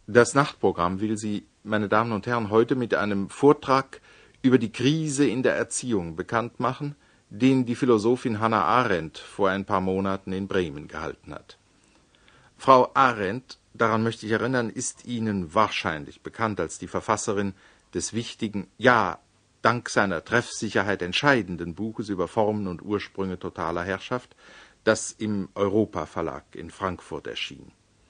Das Nachtprogramm will Sie, meine Damen und Herren, heute mit einem Vortrag über die Krise in der Erziehung bekannt machen, den die Philosophin Hannah Arendt vor ein paar Monaten in Bremen gehalten hat. Frau Arendt, daran möchte ich erinnern, ist Ihnen wahrscheinlich bekannt als die Verfasserin des wichtigen, ja, dank seiner Treffsicherheit entscheidenden Buches über Formen und Ursprünge totaler Herrschaft, das im Europa Verlag in Frankfurt erschien.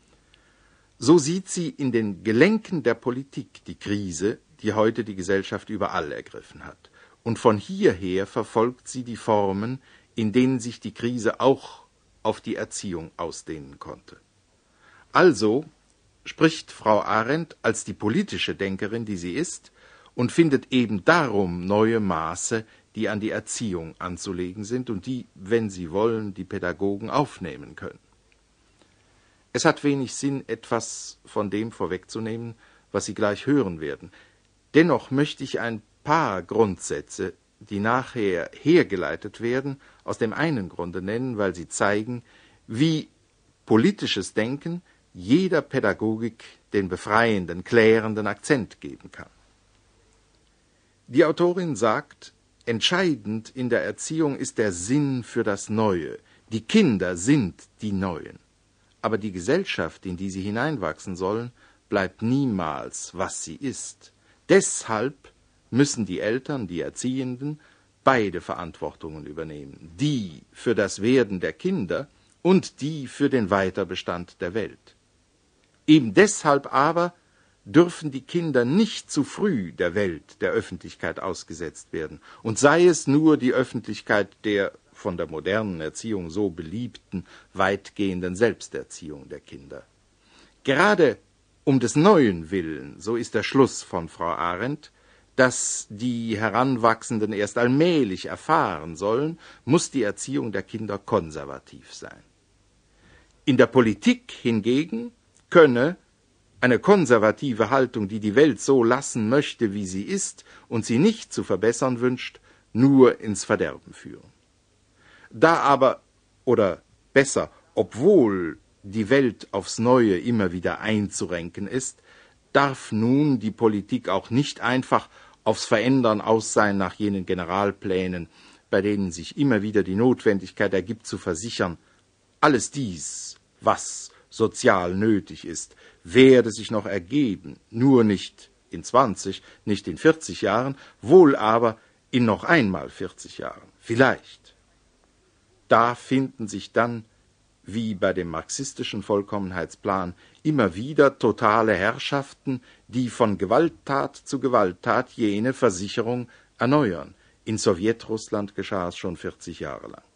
So sieht sie in den Gelenken der Politik die Krise, die heute die Gesellschaft überall ergriffen hat. Und von hierher verfolgt sie die Formen, in denen sich die Krise auch auf die Erziehung ausdehnen konnte. Also spricht Frau Arendt als die politische Denkerin, die sie ist, und findet eben darum neue Maße, die an die Erziehung anzulegen sind und die, wenn sie wollen, die Pädagogen aufnehmen können. Es hat wenig Sinn, etwas von dem vorwegzunehmen, was Sie gleich hören werden. Dennoch möchte ich ein paar Grundsätze, die nachher hergeleitet werden, aus dem einen Grunde nennen, weil sie zeigen, wie politisches Denken jeder Pädagogik den befreienden, klärenden Akzent geben kann. Die Autorin sagt, entscheidend in der Erziehung ist der Sinn für das Neue. Die Kinder sind die Neuen. Aber die Gesellschaft, in die sie hineinwachsen sollen, bleibt niemals, was sie ist. Deshalb müssen die Eltern, die Erziehenden, beide Verantwortungen übernehmen. Die für das Werden der Kinder und die für den Weiterbestand der Welt. Eben deshalb aber dürfen die Kinder nicht zu früh der Welt, der Öffentlichkeit ausgesetzt werden. Und sei es nur die Öffentlichkeit der von der modernen Erziehung so beliebten, weitgehenden Selbsterziehung der Kinder. Gerade um des Neuen willen, so ist der Schluss von Frau Arendt, dass die Heranwachsenden erst allmählich erfahren sollen, muss die Erziehung der Kinder konservativ sein. In der Politik hingegen könne eine konservative Haltung, die die Welt so lassen möchte, wie sie ist und sie nicht zu verbessern wünscht, nur ins Verderben führen. Da aber, oder besser, obwohl die Welt aufs Neue immer wieder einzurenken ist, darf nun die Politik auch nicht einfach aufs Verändern aus sein nach jenen Generalplänen, bei denen sich immer wieder die Notwendigkeit ergibt zu versichern, alles dies, was sozial nötig ist, werde sich noch ergeben, nur nicht in 20, nicht in 40 Jahren, wohl aber in noch einmal 40 Jahren, vielleicht. Da finden sich dann, wie bei dem marxistischen Vollkommenheitsplan, immer wieder totale Herrschaften, die von Gewalttat zu Gewalttat jene Versicherung erneuern. In Sowjetrussland geschah es schon 40 Jahre lang.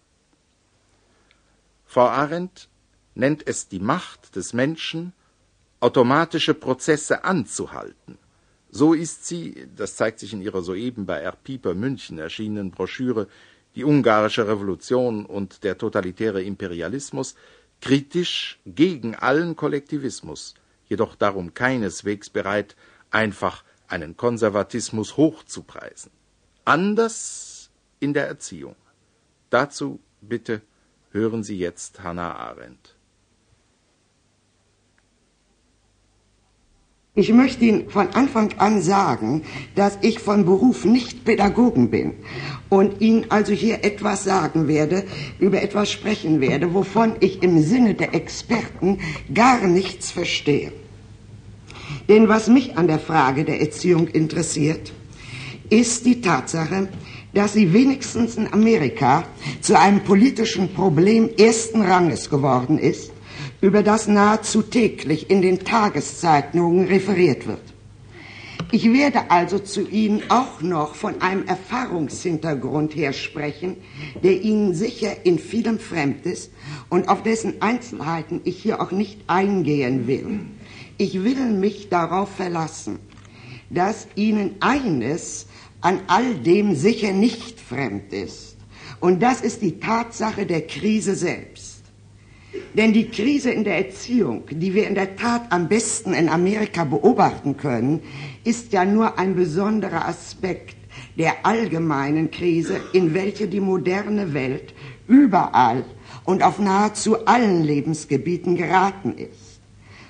Frau Arendt nennt es die Macht des Menschen, automatische Prozesse anzuhalten. So ist sie, das zeigt sich in ihrer soeben bei R. Pieper München erschienenen Broschüre Die ungarische Revolution und der totalitäre Imperialismus, kritisch gegen allen Kollektivismus, jedoch darum keineswegs bereit, einfach einen Konservatismus hochzupreisen. Anders in der Erziehung. Dazu bitte hören Sie jetzt Hannah Arendt. Ich möchte Ihnen von Anfang an sagen, dass ich von Beruf nicht Pädagogen bin und Ihnen also hier etwas sagen werde, über etwas sprechen werde, wovon ich im Sinne der Experten gar nichts verstehe. Denn was mich an der Frage der Erziehung interessiert, ist die Tatsache, dass sie wenigstens in Amerika zu einem politischen Problem ersten Ranges geworden ist, über das nahezu täglich in den Tageszeitungen referiert wird. Ich werde also zu Ihnen auch noch von einem Erfahrungshintergrund her sprechen, der Ihnen sicher in vielem fremd ist und auf dessen Einzelheiten ich hier auch nicht eingehen will. Ich will mich darauf verlassen, dass Ihnen eines an all dem sicher nicht fremd ist. Und das ist die Tatsache der Krise selbst. Denn die Krise in der Erziehung, die wir in der Tat am besten in Amerika beobachten können, ist ja nur ein besonderer Aspekt der allgemeinen Krise, in welche die moderne Welt überall und auf nahezu allen Lebensgebieten geraten ist.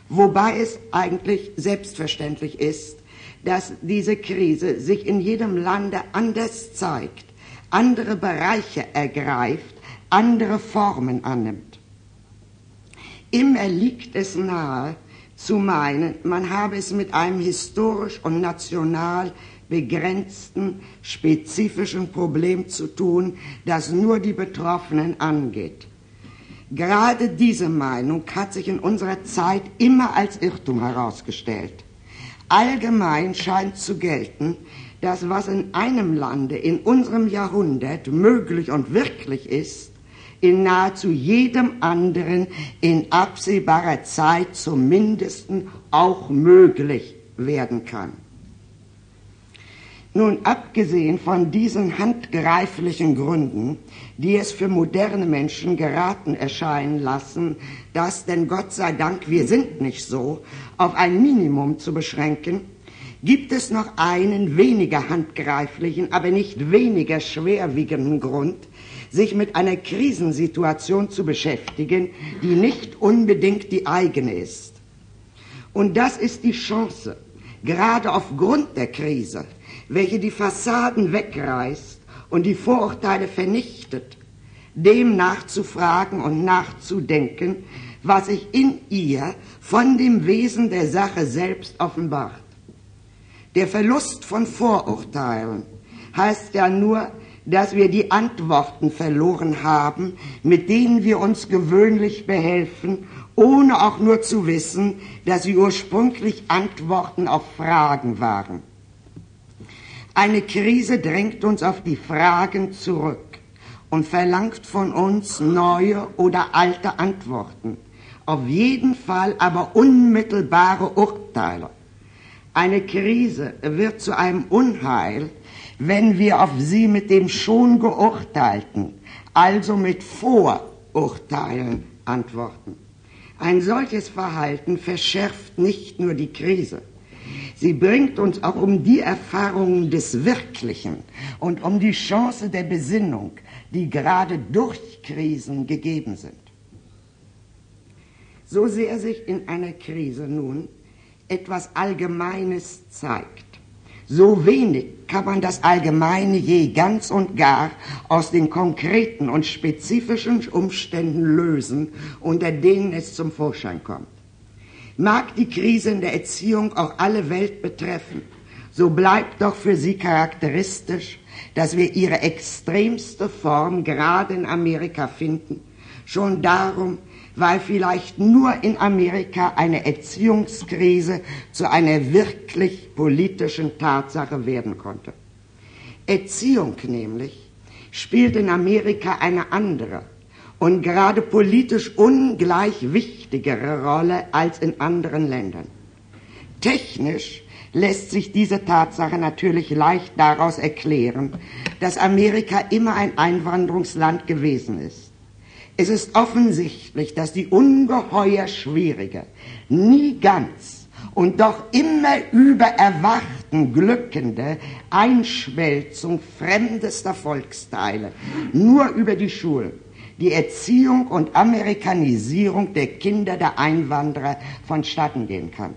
wobei es eigentlich selbstverständlich ist, dass diese Krise sich in jedem Lande anders zeigt, andere Bereiche ergreift, andere Formen annimmt. Immer liegt es nahe, zu meinen, man habe es mit einem historisch und national begrenzten, spezifischen Problem zu tun, das nur die Betroffenen angeht. Gerade diese Meinung hat sich in unserer Zeit immer als Irrtum herausgestellt. Allgemein scheint zu gelten, dass was in einem Lande in unserem Jahrhundert möglich und wirklich ist, in nahezu jedem anderen in absehbarer Zeit zumindest auch möglich werden kann. Nun, abgesehen von diesen handgreiflichen Gründen, die es für moderne Menschen geraten erscheinen lassen, das, denn Gott sei Dank, wir sind nicht so, auf ein Minimum zu beschränken, gibt es noch einen weniger handgreiflichen, aber nicht weniger schwerwiegenden Grund, sich mit einer Krisensituation zu beschäftigen, die nicht unbedingt die eigene ist. Und das ist die Chance, gerade aufgrund der Krise, welche die Fassaden wegreißt und die Vorurteile vernichtet, dem nachzufragen und nachzudenken, was sich in ihr von dem Wesen der Sache selbst offenbart. Der Verlust von Vorurteilen heißt ja nur, dass wir die Antworten verloren haben, mit denen wir uns gewöhnlich behelfen, ohne auch nur zu wissen, dass sie ursprünglich Antworten auf Fragen waren. Eine Krise drängt uns auf die Fragen zurück und verlangt von uns neue oder alte Antworten, auf jeden Fall aber unmittelbare Urteile. Eine Krise wird zu einem Unheil, wenn wir auf sie mit dem schon Geurteilten, also mit Vorurteilen antworten. Ein solches Verhalten verschärft nicht nur die Krise, sie bringt uns auch um die Erfahrungen des Wirklichen und um die Chance der Besinnung, die gerade durch Krisen gegeben sind. So sehr sich in einer Krise nun etwas Allgemeines zeigt, so wenig kann man das Allgemeine je ganz und gar aus den konkreten und spezifischen Umständen lösen, unter denen es zum Vorschein kommt. Mag die Krise in der Erziehung auch alle Welt betreffen, so bleibt doch für sie charakteristisch, dass wir ihre extremste Form gerade in Amerika finden, schon darum, weil vielleicht nur in Amerika eine Erziehungskrise zu einer wirklich politischen Tatsache werden konnte. Erziehung nämlich spielt in Amerika eine andere und gerade politisch ungleich wichtigere Rolle als in anderen Ländern. Technisch lässt sich diese Tatsache natürlich leicht daraus erklären, dass Amerika immer ein Einwanderungsland gewesen ist. Es ist offensichtlich, dass die ungeheuer schwierige, nie ganz und doch immer über Erwarten glückende Einschmelzung fremdester Volksteile nur über die Schulen, die Erziehung und Amerikanisierung der Kinder der Einwanderer vonstatten gehen kann.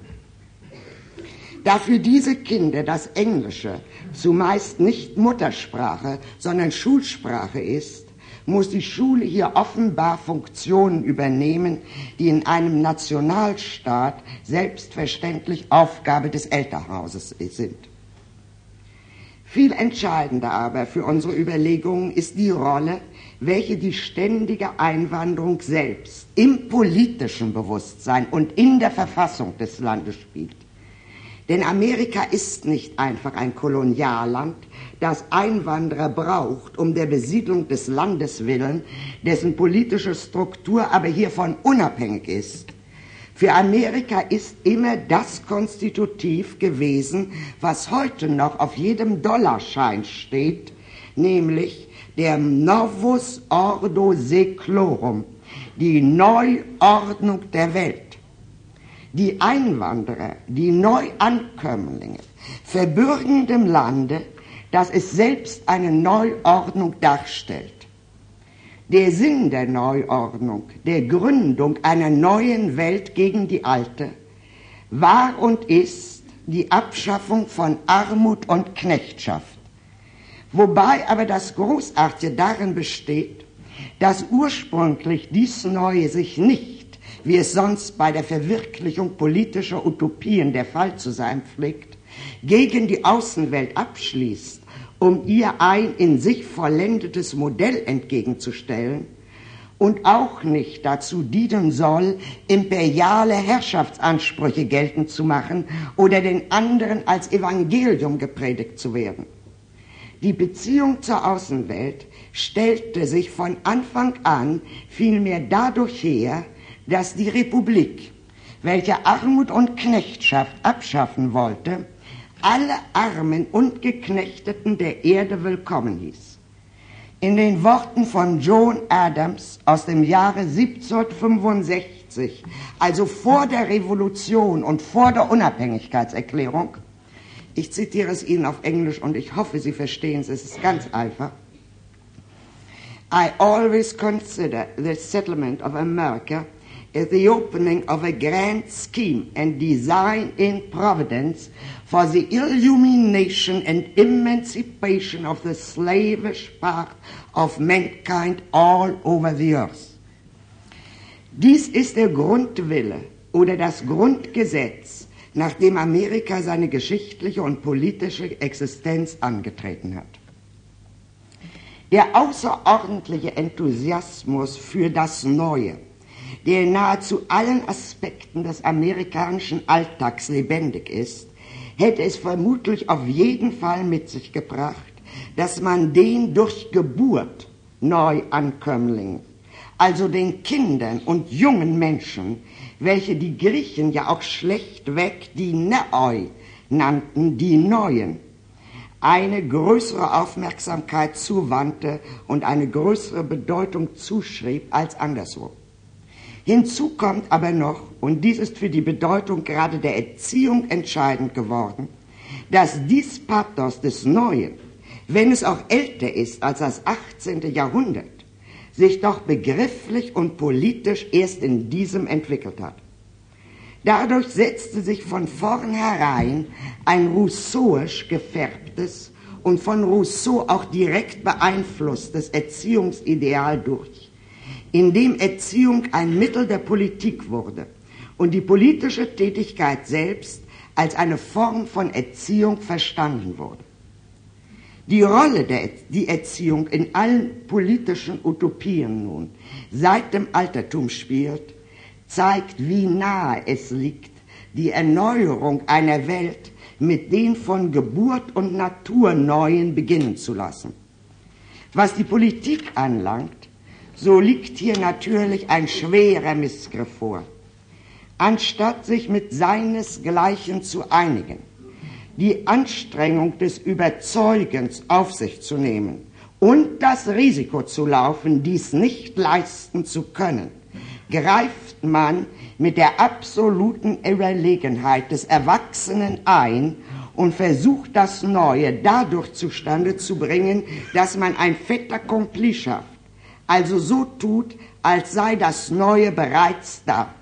Da für diese Kinder das Englische zumeist nicht Muttersprache, sondern Schulsprache ist, muss die Schule hier offenbar Funktionen übernehmen, die in einem Nationalstaat selbstverständlich Aufgabe des Elternhauses sind. Viel entscheidender aber für unsere Überlegungen ist die Rolle, welche die ständige Einwanderung selbst im politischen Bewusstsein und in der Verfassung des Landes spielt. Denn Amerika ist nicht einfach ein Kolonialland, das Einwanderer braucht, um der Besiedlung des Landes willen, dessen politische Struktur aber hiervon unabhängig ist. Für Amerika ist immer das konstitutiv gewesen, was heute noch auf jedem Dollarschein steht, nämlich der Novus Ordo Seclorum, die Neuordnung der Welt. Die Einwanderer, die Neuankömmlinge, verbürgen dem Lande, dass es selbst eine Neuordnung darstellt. Der Sinn der Neuordnung, der Gründung einer neuen Welt gegen die alte, war und ist die Abschaffung von Armut und Knechtschaft. Wobei aber das Großartige darin besteht, dass ursprünglich dies Neue sich nicht, wie es sonst bei der Verwirklichung politischer Utopien der Fall zu sein pflegt, gegen die Außenwelt abschließt, um ihr ein in sich vollendetes Modell entgegenzustellen, und auch nicht dazu dienen soll, imperiale Herrschaftsansprüche geltend zu machen oder den anderen als Evangelium gepredigt zu werden. Die Beziehung zur Außenwelt stellte sich von Anfang an vielmehr dadurch her, dass die Republik, welche Armut und Knechtschaft abschaffen wollte, alle Armen und Geknechteten der Erde willkommen hieß. In den Worten von John Adams aus dem Jahre 1765, also vor der Revolution und vor der Unabhängigkeitserklärung, ich zitiere es Ihnen auf Englisch und ich hoffe, Sie verstehen es, es ist ganz einfach. I always consider the settlement of America as the opening of a grand scheme and design in Providence for the illumination and emancipation of the slavish part of mankind all over the earth. Dies ist der Grundwille oder das Grundgesetz, nach dem Amerika seine geschichtliche und politische Existenz angetreten hat. Der außerordentliche Enthusiasmus für das Neue, der in nahezu allen Aspekten des amerikanischen Alltags lebendig ist, hätte es vermutlich auf jeden Fall mit sich gebracht, dass man den durch Geburt Neuankömmlingen, also den Kindern und jungen Menschen, welche die Griechen ja auch schlechtweg die Neoi nannten, die Neuen, eine größere Aufmerksamkeit zuwandte und eine größere Bedeutung zuschrieb als anderswo. Hinzu kommt aber noch, und dies ist für die Bedeutung gerade der Erziehung entscheidend geworden, dass dies Pathos des Neuen, wenn es auch älter ist als das 18. Jahrhundert, sich doch begrifflich und politisch erst in diesem entwickelt hat. Dadurch setzte sich von vornherein ein rousseauisch gefärbtes und von Rousseau auch direkt beeinflusstes Erziehungsideal durch, in dem Erziehung ein Mittel der Politik wurde und die politische Tätigkeit selbst als eine Form von Erziehung verstanden wurde. Die Rolle die Erziehung in allen politischen Utopien nun seit dem Altertum spielt, zeigt, wie nahe es liegt, die Erneuerung einer Welt mit den von Geburt und Natur Neuen beginnen zu lassen. Was die Politik anlangt, so liegt hier natürlich ein schwerer Missgriff vor. Anstatt sich mit seinesgleichen zu einigen, die Anstrengung des Überzeugens auf sich zu nehmen und das Risiko zu laufen, dies nicht leisten zu können, greift man mit der absoluten Überlegenheit des Erwachsenen ein und versucht, das Neue dadurch zustande zu bringen, dass man ein fait accompli schafft, also so tut, als sei das Neue bereits da.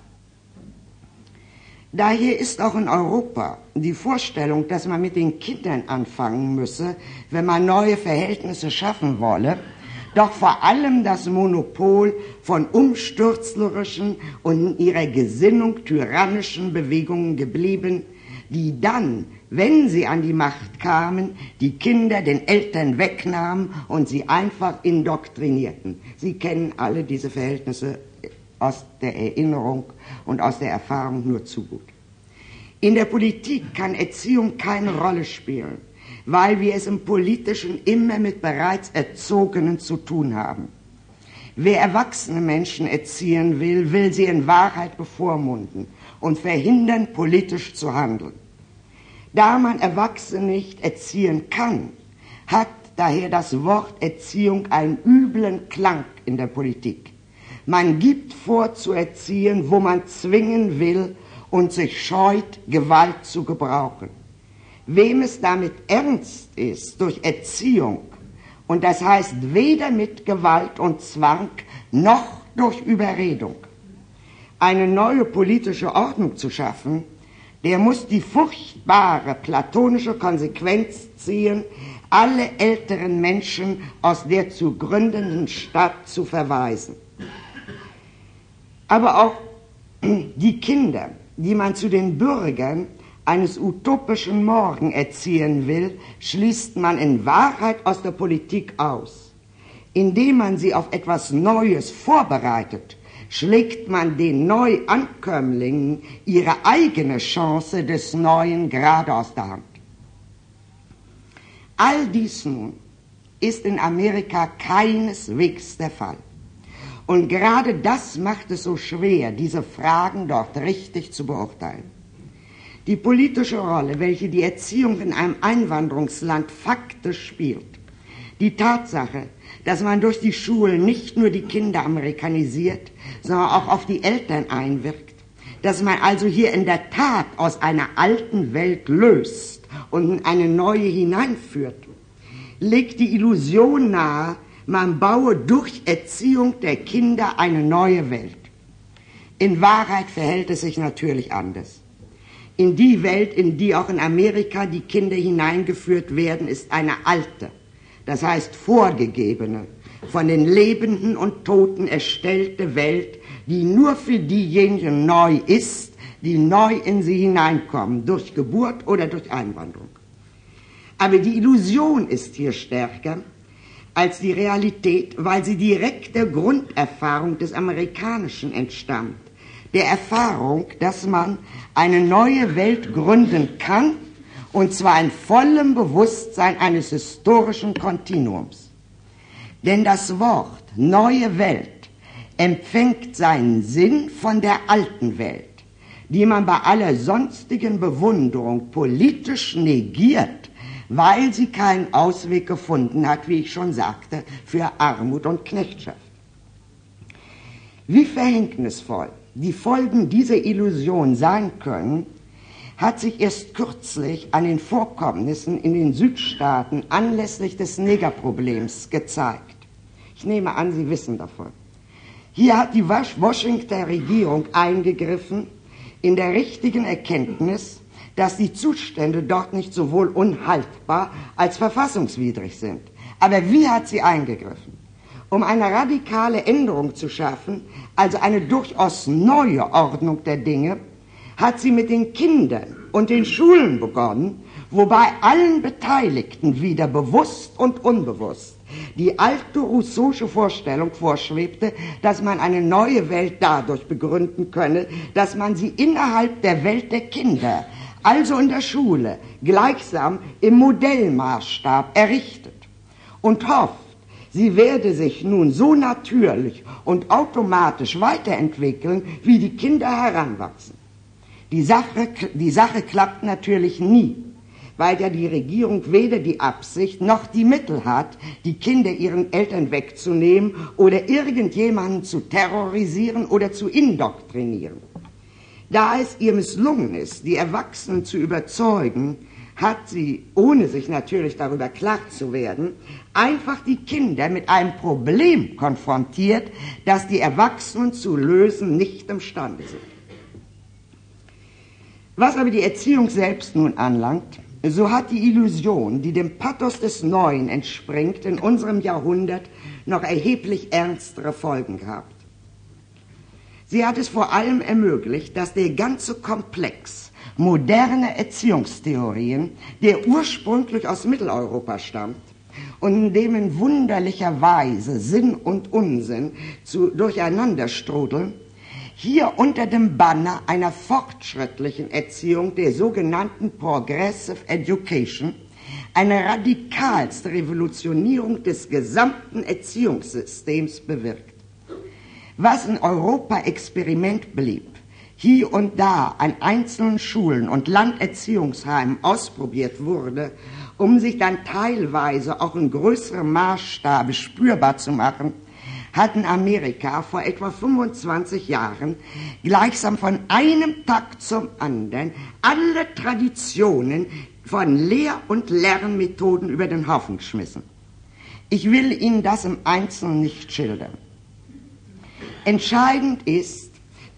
Daher ist auch in Europa die Vorstellung, dass man mit den Kindern anfangen müsse, wenn man neue Verhältnisse schaffen wolle, doch vor allem das Monopol von umstürzlerischen und in ihrer Gesinnung tyrannischen Bewegungen geblieben, die dann, wenn sie an die Macht kamen, die Kinder den Eltern wegnahmen und sie einfach indoktrinierten. Sie kennen alle diese Verhältnisse aus der Erinnerung und aus der Erfahrung nur zu gut. In der Politik kann Erziehung keine Rolle spielen, weil wir es im Politischen immer mit bereits Erzogenen zu tun haben. Wer erwachsene Menschen erziehen will, will sie in Wahrheit bevormunden und verhindern, politisch zu handeln. Da man Erwachsene nicht erziehen kann, hat daher das Wort Erziehung einen üblen Klang in der Politik. Man gibt vor zu erziehen, wo man zwingen will und sich scheut, Gewalt zu gebrauchen. Wem es damit ernst ist, durch Erziehung, und das heißt weder mit Gewalt und Zwang noch durch Überredung, eine neue politische Ordnung zu schaffen, der muss die furchtbare platonische Konsequenz ziehen, alle älteren Menschen aus der zu gründenden Stadt zu verweisen. Aber auch die Kinder, die man zu den Bürgern eines utopischen Morgen erziehen will, schließt man in Wahrheit aus der Politik aus. Indem man sie auf etwas Neues vorbereitet, schlägt man den Neuankömmlingen ihre eigene Chance des Neuen gerade aus der Hand. All dies nun ist in Amerika keineswegs der Fall. Und gerade das macht es so schwer, diese Fragen dort richtig zu beurteilen. Die politische Rolle, welche die Erziehung in einem Einwanderungsland faktisch spielt, die Tatsache, dass man durch die Schulen nicht nur die Kinder amerikanisiert, sondern auch auf die Eltern einwirkt, dass man also hier in der Tat aus einer alten Welt löst und in eine neue hineinführt, legt die Illusion nahe, man baue durch Erziehung der Kinder eine neue Welt. In Wahrheit verhält es sich natürlich anders. In die Welt, in die auch in Amerika die Kinder hineingeführt werden, ist eine alte, das heißt vorgegebene, von den Lebenden und Toten erstellte Welt, die nur für diejenigen neu ist, die neu in sie hineinkommen, durch Geburt oder durch Einwanderung. Aber die Illusion ist hier stärker als die Realität, weil sie direkt der Grunderfahrung des Amerikanischen entstammt, der Erfahrung, dass man eine neue Welt gründen kann, und zwar in vollem Bewusstsein eines historischen Kontinuums. Denn das Wort neue Welt empfängt seinen Sinn von der alten Welt, die man bei aller sonstigen Bewunderung politisch negiert, weil sie keinen Ausweg gefunden hat, wie ich schon sagte, für Armut und Knechtschaft. Wie verhängnisvoll die Folgen dieser Illusion sein können, hat sich erst kürzlich an den Vorkommnissen in den Südstaaten anlässlich des Negerproblems gezeigt. Ich nehme an, Sie wissen davon. Hier hat die Washingtoner Regierung eingegriffen in der richtigen Erkenntnis, dass die Zustände dort nicht sowohl unhaltbar als verfassungswidrig sind. Aber wie hat sie eingegriffen? Um eine radikale Änderung zu schaffen, also eine durchaus neue Ordnung der Dinge, hat sie mit den Kindern und den Schulen begonnen, wobei allen Beteiligten wieder bewusst und unbewusst die alte rousseausche Vorstellung vorschwebte, dass man eine neue Welt dadurch begründen könne, dass man sie innerhalb der Welt der Kinder, also in der Schule, gleichsam im Modellmaßstab errichtet und hofft, sie werde sich nun so natürlich und automatisch weiterentwickeln, wie die Kinder heranwachsen. Die Sache klappt natürlich nie, weil ja die Regierung weder die Absicht noch die Mittel hat, die Kinder ihren Eltern wegzunehmen oder irgendjemanden zu terrorisieren oder zu indoktrinieren. Da es ihr misslungen ist, die Erwachsenen zu überzeugen, hat sie, ohne sich natürlich darüber klar zu werden, einfach die Kinder mit einem Problem konfrontiert, das die Erwachsenen zu lösen nicht imstande sind. Was aber die Erziehung selbst nun anlangt, so hat die Illusion, die dem Pathos des Neuen entspringt, in unserem Jahrhundert noch erheblich ernstere Folgen gehabt. Sie hat es vor allem ermöglicht, dass der ganze Komplex moderner Erziehungstheorien, der ursprünglich aus Mitteleuropa stammt und in dem in wunderlicher Weise Sinn und Unsinn durcheinander strudeln, hier unter dem Banner einer fortschrittlichen Erziehung, der sogenannten Progressive Education, eine radikalste Revolutionierung des gesamten Erziehungssystems bewirkt. Was in Europa Experiment blieb, hier und da an einzelnen Schulen und Landerziehungsheimen ausprobiert wurde, um sich dann teilweise auch in größerem Maßstab spürbar zu machen, hat in Amerika vor etwa 25 Jahren gleichsam von einem Tag zum anderen alle Traditionen von Lehr- und Lernmethoden über den Haufen geschmissen. Ich will Ihnen das im Einzelnen nicht schildern. Entscheidend ist,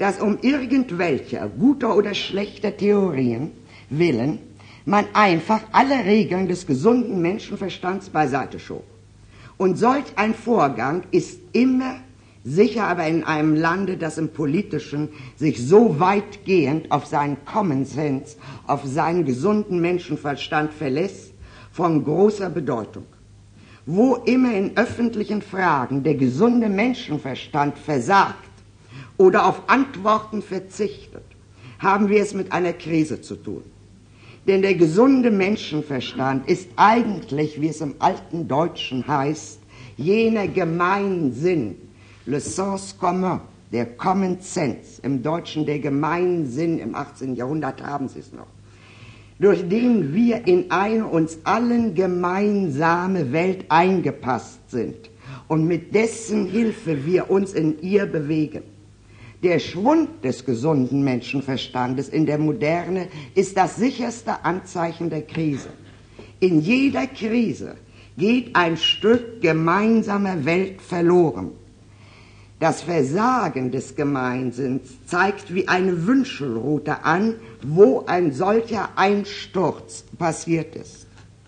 dass um irgendwelcher guter oder schlechter Theorien willen man einfach alle Regeln des gesunden Menschenverstands beiseite schob. Und solch ein Vorgang ist immer sicher aber in einem Lande, das im Politischen sich so weitgehend auf seinen Common Sense, auf seinen gesunden Menschenverstand verlässt, von großer Bedeutung. Wo immer in öffentlichen Fragen der gesunde Menschenverstand versagt oder auf Antworten verzichtet, haben wir es mit einer Krise zu tun. Denn der gesunde Menschenverstand ist eigentlich, wie es im alten Deutschen heißt, jener Gemeinsinn, le sens commun, der Common Sense, im Deutschen der Gemeinsinn, im 18. Jahrhundert haben Sie es noch, durch den wir in eine uns allen gemeinsame Welt eingepasst sind und mit dessen Hilfe wir uns in ihr bewegen. Der Schwund des gesunden Menschenverstandes in der Moderne ist das sicherste Anzeichen der Krise. In jeder Krise geht ein Stück gemeinsamer Welt verloren. Das Versagen des Gemeinsinns zeigt wie eine Wünschelrute an, wo ein solcher Einsturz passiert ist.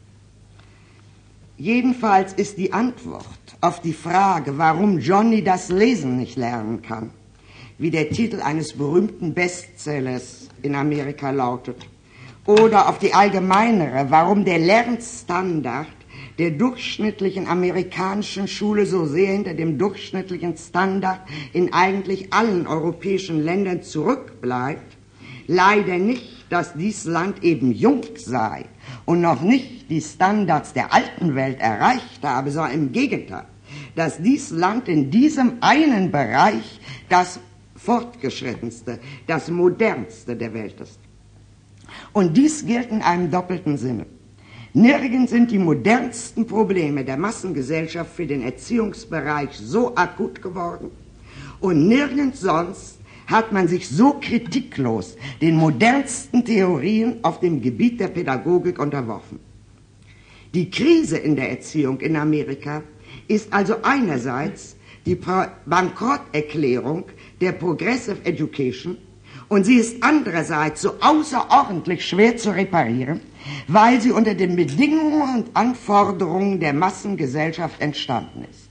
Jedenfalls ist die Antwort auf die Frage, warum Johnny das Lesen nicht lernen kann, wie der Titel eines berühmten Bestsellers in Amerika lautet, oder auf die allgemeinere, warum der Lernstandard der durchschnittlichen amerikanischen Schule so sehr hinter dem durchschnittlichen Standard in eigentlich allen europäischen Ländern zurückbleibt, leider nicht, dass dies Land eben jung sei und noch nicht die Standards der alten Welt erreicht habe, sondern im Gegenteil, dass dies Land in diesem einen Bereich das fortgeschrittenste, das modernste der Welt ist. Und dies gilt in einem doppelten Sinne. Nirgends sind die modernsten Probleme der Massengesellschaft für den Erziehungsbereich so akut geworden und nirgends sonst hat man sich so kritiklos den modernsten Theorien auf dem Gebiet der Pädagogik unterworfen. Die Krise in der Erziehung in Amerika ist also einerseits die Bankrotterklärung der Progressive Education und sie ist andererseits so außerordentlich schwer zu reparieren, weil sie unter den Bedingungen und Anforderungen der Massengesellschaft entstanden ist.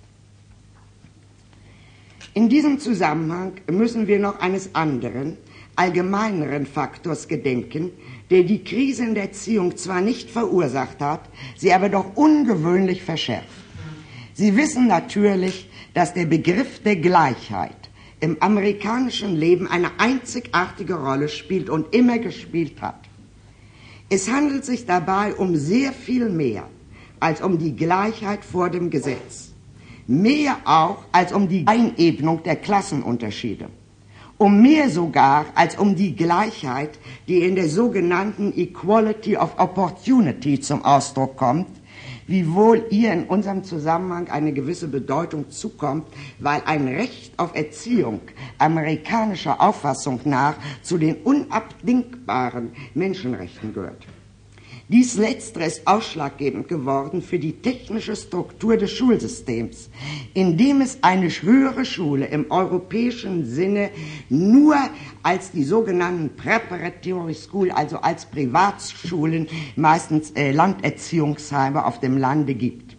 In diesem Zusammenhang müssen wir noch eines anderen, allgemeineren Faktors gedenken, der die Krise in der Erziehung zwar nicht verursacht hat, sie aber doch ungewöhnlich verschärft. Sie wissen natürlich, dass der Begriff der Gleichheit im amerikanischen Leben eine einzigartige Rolle spielt und immer gespielt hat. Es handelt sich dabei um sehr viel mehr als um die Gleichheit vor dem Gesetz, mehr auch als um die Einebnung der Klassenunterschiede, um mehr sogar als um die Gleichheit, die in der sogenannten Equality of Opportunity zum Ausdruck kommt, wiewohl ihr in unserem Zusammenhang eine gewisse Bedeutung zukommt, weil ein Recht auf Erziehung amerikanischer Auffassung nach zu den unabdingbaren Menschenrechten gehört. Dies Letztere ist ausschlaggebend geworden für die technische Struktur des Schulsystems, indem es eine höhere Schule im europäischen Sinne nur als die sogenannten Preparatory School, also als Privatschulen, meistens Landerziehungsheime auf dem Lande gibt.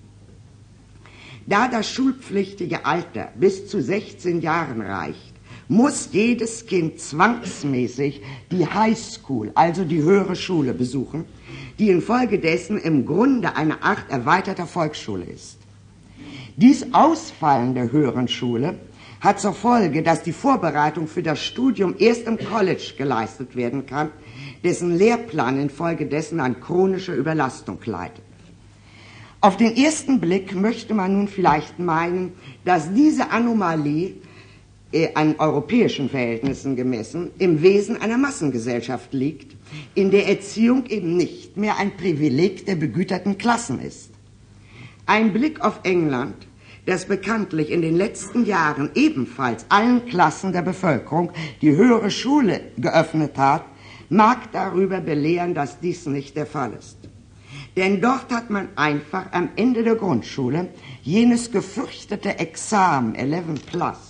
Da das schulpflichtige Alter bis zu 16 Jahren reicht, muss jedes Kind zwangsmäßig die High School, also die höhere Schule, besuchen, die infolgedessen im Grunde eine Art erweiterter Volksschule ist. Dies Ausfallen der höheren Schule hat zur Folge, dass die Vorbereitung für das Studium erst im College geleistet werden kann, dessen Lehrplan infolgedessen an chronische Überlastung leidet. Auf den ersten Blick möchte man nun vielleicht meinen, dass diese Anomalie an europäischen Verhältnissen gemessen im Wesen einer Massengesellschaft liegt, in der Erziehung eben nicht mehr ein Privileg der begüterten Klassen ist. Ein Blick auf England, das bekanntlich in den letzten Jahren ebenfalls allen Klassen der Bevölkerung die höhere Schule geöffnet hat, mag darüber belehren, dass dies nicht der Fall ist. Denn dort hat man einfach am Ende der Grundschule jenes gefürchtete Examen 11+,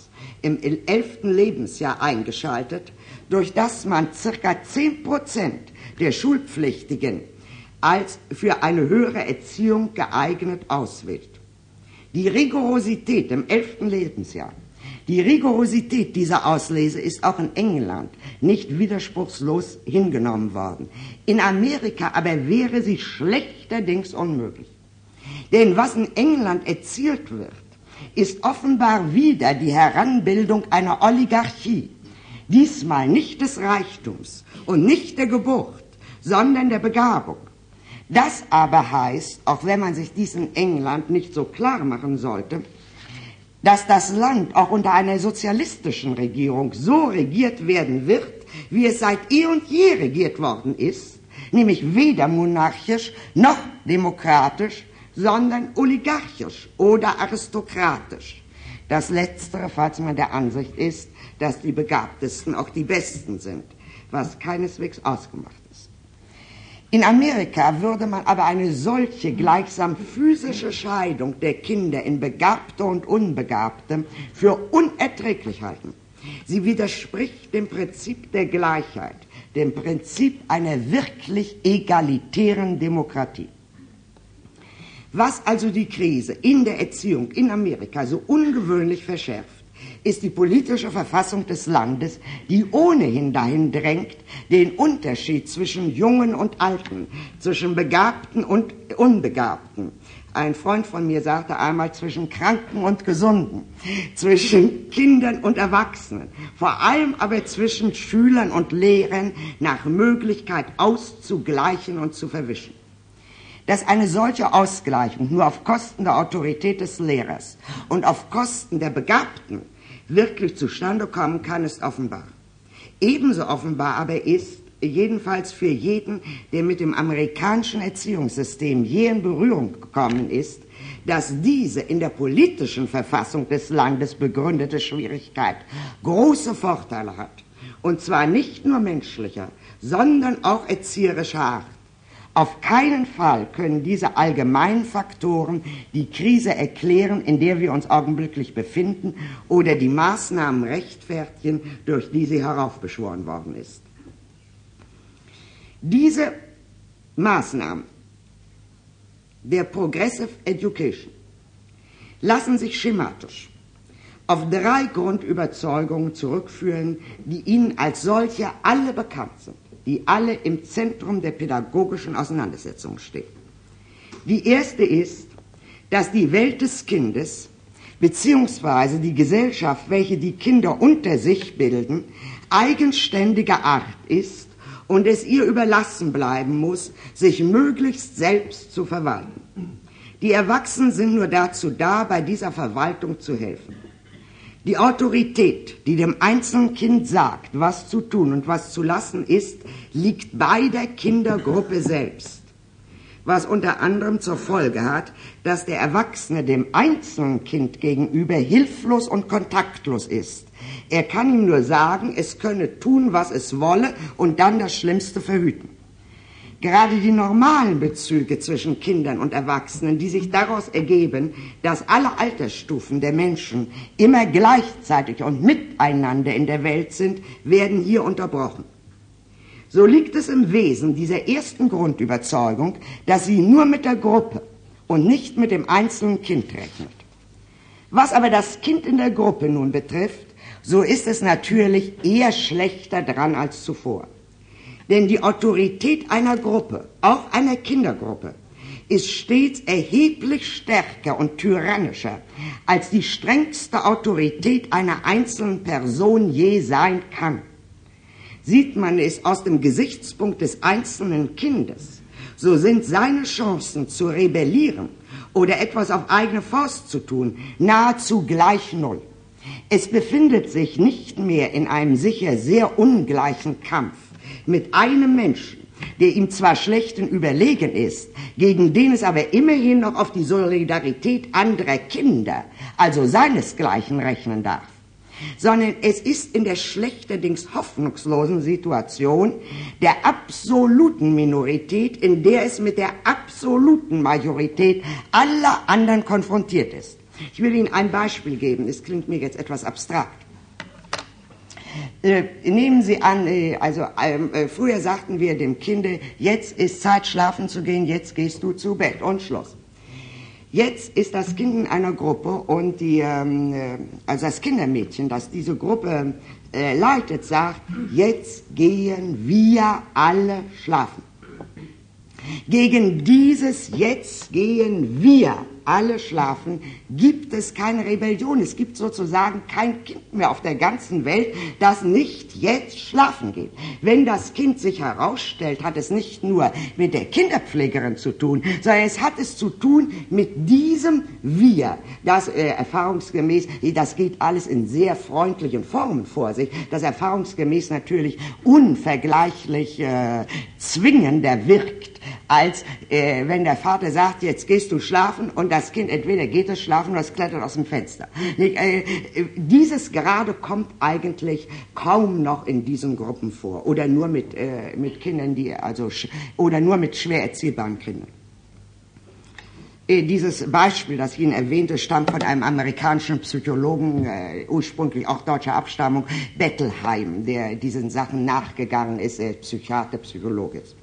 im 11. Lebensjahr eingeschaltet, durch das man ca. 10% der Schulpflichtigen als für eine höhere Erziehung geeignet auswählt. Die Rigorosität im 11. Lebensjahr, die Rigorosität dieser Auslese ist auch in England nicht widerspruchslos hingenommen worden. In Amerika aber wäre sie schlechterdings unmöglich. Denn was in England erzielt wird, ist offenbar wieder die Heranbildung einer Oligarchie. Diesmal nicht des Reichtums und nicht der Geburt, sondern der Begabung. Das aber heißt, auch wenn man sich dies in England nicht so klar machen sollte, dass das Land auch unter einer sozialistischen Regierung so regiert werden wird, wie es seit eh und je regiert worden ist, nämlich weder monarchisch noch demokratisch, sondern oligarchisch oder aristokratisch. Das Letztere, falls man der Ansicht ist, dass die Begabtesten auch die Besten sind, was keineswegs ausgemacht ist. In Amerika würde man aber eine solche gleichsam physische Scheidung der Kinder in Begabte und Unbegabte für unerträglich halten. Sie widerspricht dem Prinzip der Gleichheit, dem Prinzip einer wirklich egalitären Demokratie. Was also die Krise in der Erziehung in Amerika so ungewöhnlich verschärft, ist die politische Verfassung des Landes, die ohnehin dahin drängt, den Unterschied zwischen Jungen und Alten, zwischen Begabten und Unbegabten. Ein Freund von mir sagte einmal zwischen Kranken und Gesunden, zwischen Kindern und Erwachsenen, vor allem aber zwischen Schülern und Lehrern nach Möglichkeit auszugleichen und zu verwischen. Dass eine solche Ausgleichung nur auf Kosten der Autorität des Lehrers und auf Kosten der Begabten wirklich zustande kommen kann, ist offenbar. Ebenso offenbar aber ist, jedenfalls für jeden, der mit dem amerikanischen Erziehungssystem je in Berührung gekommen ist, dass diese in der politischen Verfassung des Landes begründete Schwierigkeit große Vorteile hat. Und zwar nicht nur menschlicher, sondern auch erzieherischer Art. Auf keinen Fall können diese allgemeinen Faktoren die Krise erklären, in der wir uns augenblicklich befinden, oder die Maßnahmen rechtfertigen, durch die sie heraufbeschworen worden ist. Diese Maßnahmen der Progressive Education lassen sich schematisch auf 3 Grundüberzeugungen zurückführen, die Ihnen als solche alle bekannt sind, die alle im Zentrum der pädagogischen Auseinandersetzung stehen. Die erste ist, dass die Welt des Kindes beziehungsweise die Gesellschaft, welche die Kinder unter sich bilden, eigenständiger Art ist und es ihr überlassen bleiben muss, sich möglichst selbst zu verwalten. Die Erwachsenen sind nur dazu da, bei dieser Verwaltung zu helfen. Die Autorität, die dem einzelnen Kind sagt, was zu tun und was zu lassen ist, liegt bei der Kindergruppe selbst, was unter anderem zur Folge hat, dass der Erwachsene dem einzelnen Kind gegenüber hilflos und kontaktlos ist. Er kann ihm nur sagen, es könne tun, was es wolle und dann das Schlimmste verhüten. Gerade die normalen Bezüge zwischen Kindern und Erwachsenen, die sich daraus ergeben, dass alle Altersstufen der Menschen immer gleichzeitig und miteinander in der Welt sind, werden hier unterbrochen. So liegt es im Wesen dieser ersten Grundüberzeugung, dass sie nur mit der Gruppe und nicht mit dem einzelnen Kind rechnet. Was aber das Kind in der Gruppe nun betrifft, so ist es natürlich eher schlechter dran als zuvor. Denn die Autorität einer Gruppe, auch einer Kindergruppe, ist stets erheblich stärker und tyrannischer, als die strengste Autorität einer einzelnen Person je sein kann. Sieht man es aus dem Gesichtspunkt des einzelnen Kindes, so sind seine Chancen zu rebellieren oder etwas auf eigene Faust zu tun nahezu gleich null. Es befindet sich nicht mehr in einem sicher sehr ungleichen Kampf mit einem Menschen, der ihm zwar schlechthin überlegen ist, gegen den es aber immerhin noch auf die Solidarität anderer Kinder, also seinesgleichen, rechnen darf, sondern es ist in der schlechterdings hoffnungslosen Situation der absoluten Minorität, in der es mit der absoluten Majorität aller anderen konfrontiert ist. Ich will Ihnen ein Beispiel geben, es klingt mir jetzt etwas abstrakt. Nehmen Sie an, früher sagten wir dem Kinde, jetzt ist Zeit schlafen zu gehen, jetzt gehst du zu Bett und Schluss. Jetzt ist das Kind in einer Gruppe und das Kindermädchen, das diese Gruppe leitet, sagt, jetzt gehen wir alle schlafen. Gegen dieses jetzt gehen wir alle schlafen, gibt es keine Rebellion. Es gibt sozusagen kein Kind mehr auf der ganzen Welt, das nicht jetzt schlafen geht. Wenn das Kind sich herausstellt, hat es nicht nur mit der Kinderpflegerin zu tun, sondern es hat es zu tun mit diesem Wir. Das erfahrungsgemäß, das geht alles in sehr freundlichen Formen vor sich, das erfahrungsgemäß natürlich unvergleichlich zwingender wirkt, als wenn der Vater sagt, jetzt gehst du schlafen und das Kind entweder geht es schlafen oder es klettert aus dem Fenster. Dieses gerade kommt eigentlich kaum noch in diesen Gruppen vor oder nur mit Kindern, oder nur mit schwer erziehbaren Kindern. Dieses Beispiel, das ich Ihnen erwähnte, stammt von einem amerikanischen Psychologen, ursprünglich auch deutscher Abstammung, Bettelheim, der diesen Sachen nachgegangen ist, Psychiater, Psychologe ist.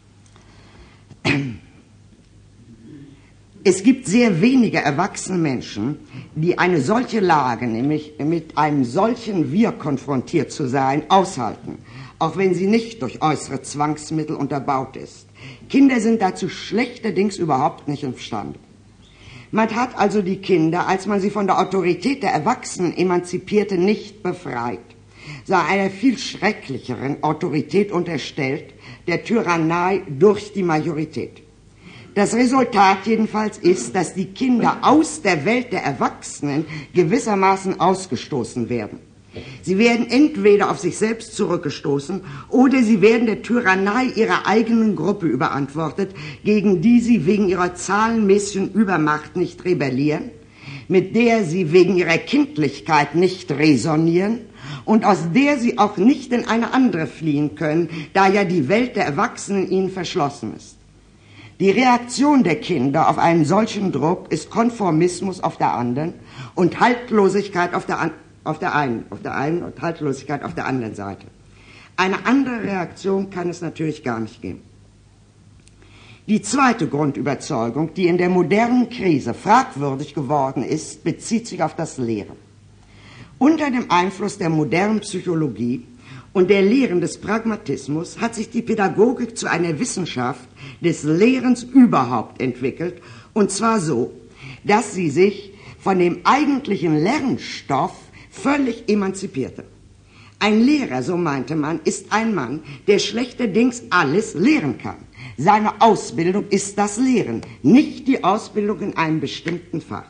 Es gibt sehr wenige erwachsene Menschen, die eine solche Lage, nämlich mit einem solchen Wir konfrontiert zu sein, aushalten, auch wenn sie nicht durch äußere Zwangsmittel unterbaut ist. Kinder sind dazu schlechterdings überhaupt nicht imstande. Man hat also die Kinder, als man sie von der Autorität der Erwachsenen emanzipierte, nicht befreit, sondern einer viel schrecklicheren Autorität unterstellt, der Tyrannei durch die Majorität. Das Resultat jedenfalls ist, dass die Kinder aus der Welt der Erwachsenen gewissermaßen ausgestoßen werden. Sie werden entweder auf sich selbst zurückgestoßen oder sie werden der Tyrannei ihrer eigenen Gruppe überantwortet, gegen die sie wegen ihrer zahlenmäßigen Übermacht nicht rebellieren, mit der sie wegen ihrer Kindlichkeit nicht räsonieren und aus der sie auch nicht in eine andere fliehen können, da ja die Welt der Erwachsenen ihnen verschlossen ist. Die Reaktion der Kinder auf einen solchen Druck ist Konformismus auf der anderen und Haltlosigkeit auf der einen und Haltlosigkeit auf der anderen Seite. Eine andere Reaktion kann es natürlich gar nicht geben. Die zweite Grundüberzeugung, die in der modernen Krise fragwürdig geworden ist, bezieht sich auf das Lehren. Unter dem Einfluss der modernen Psychologie und der Lehren des Pragmatismus hat sich die Pädagogik zu einer Wissenschaft des Lehrens überhaupt entwickelt, und zwar so, dass sie sich von dem eigentlichen Lernstoff völlig emanzipierte. Ein Lehrer, so meinte man, ist ein Mann, der schlechterdings alles lehren kann. Seine Ausbildung ist das Lehren, nicht die Ausbildung in einem bestimmten Fach.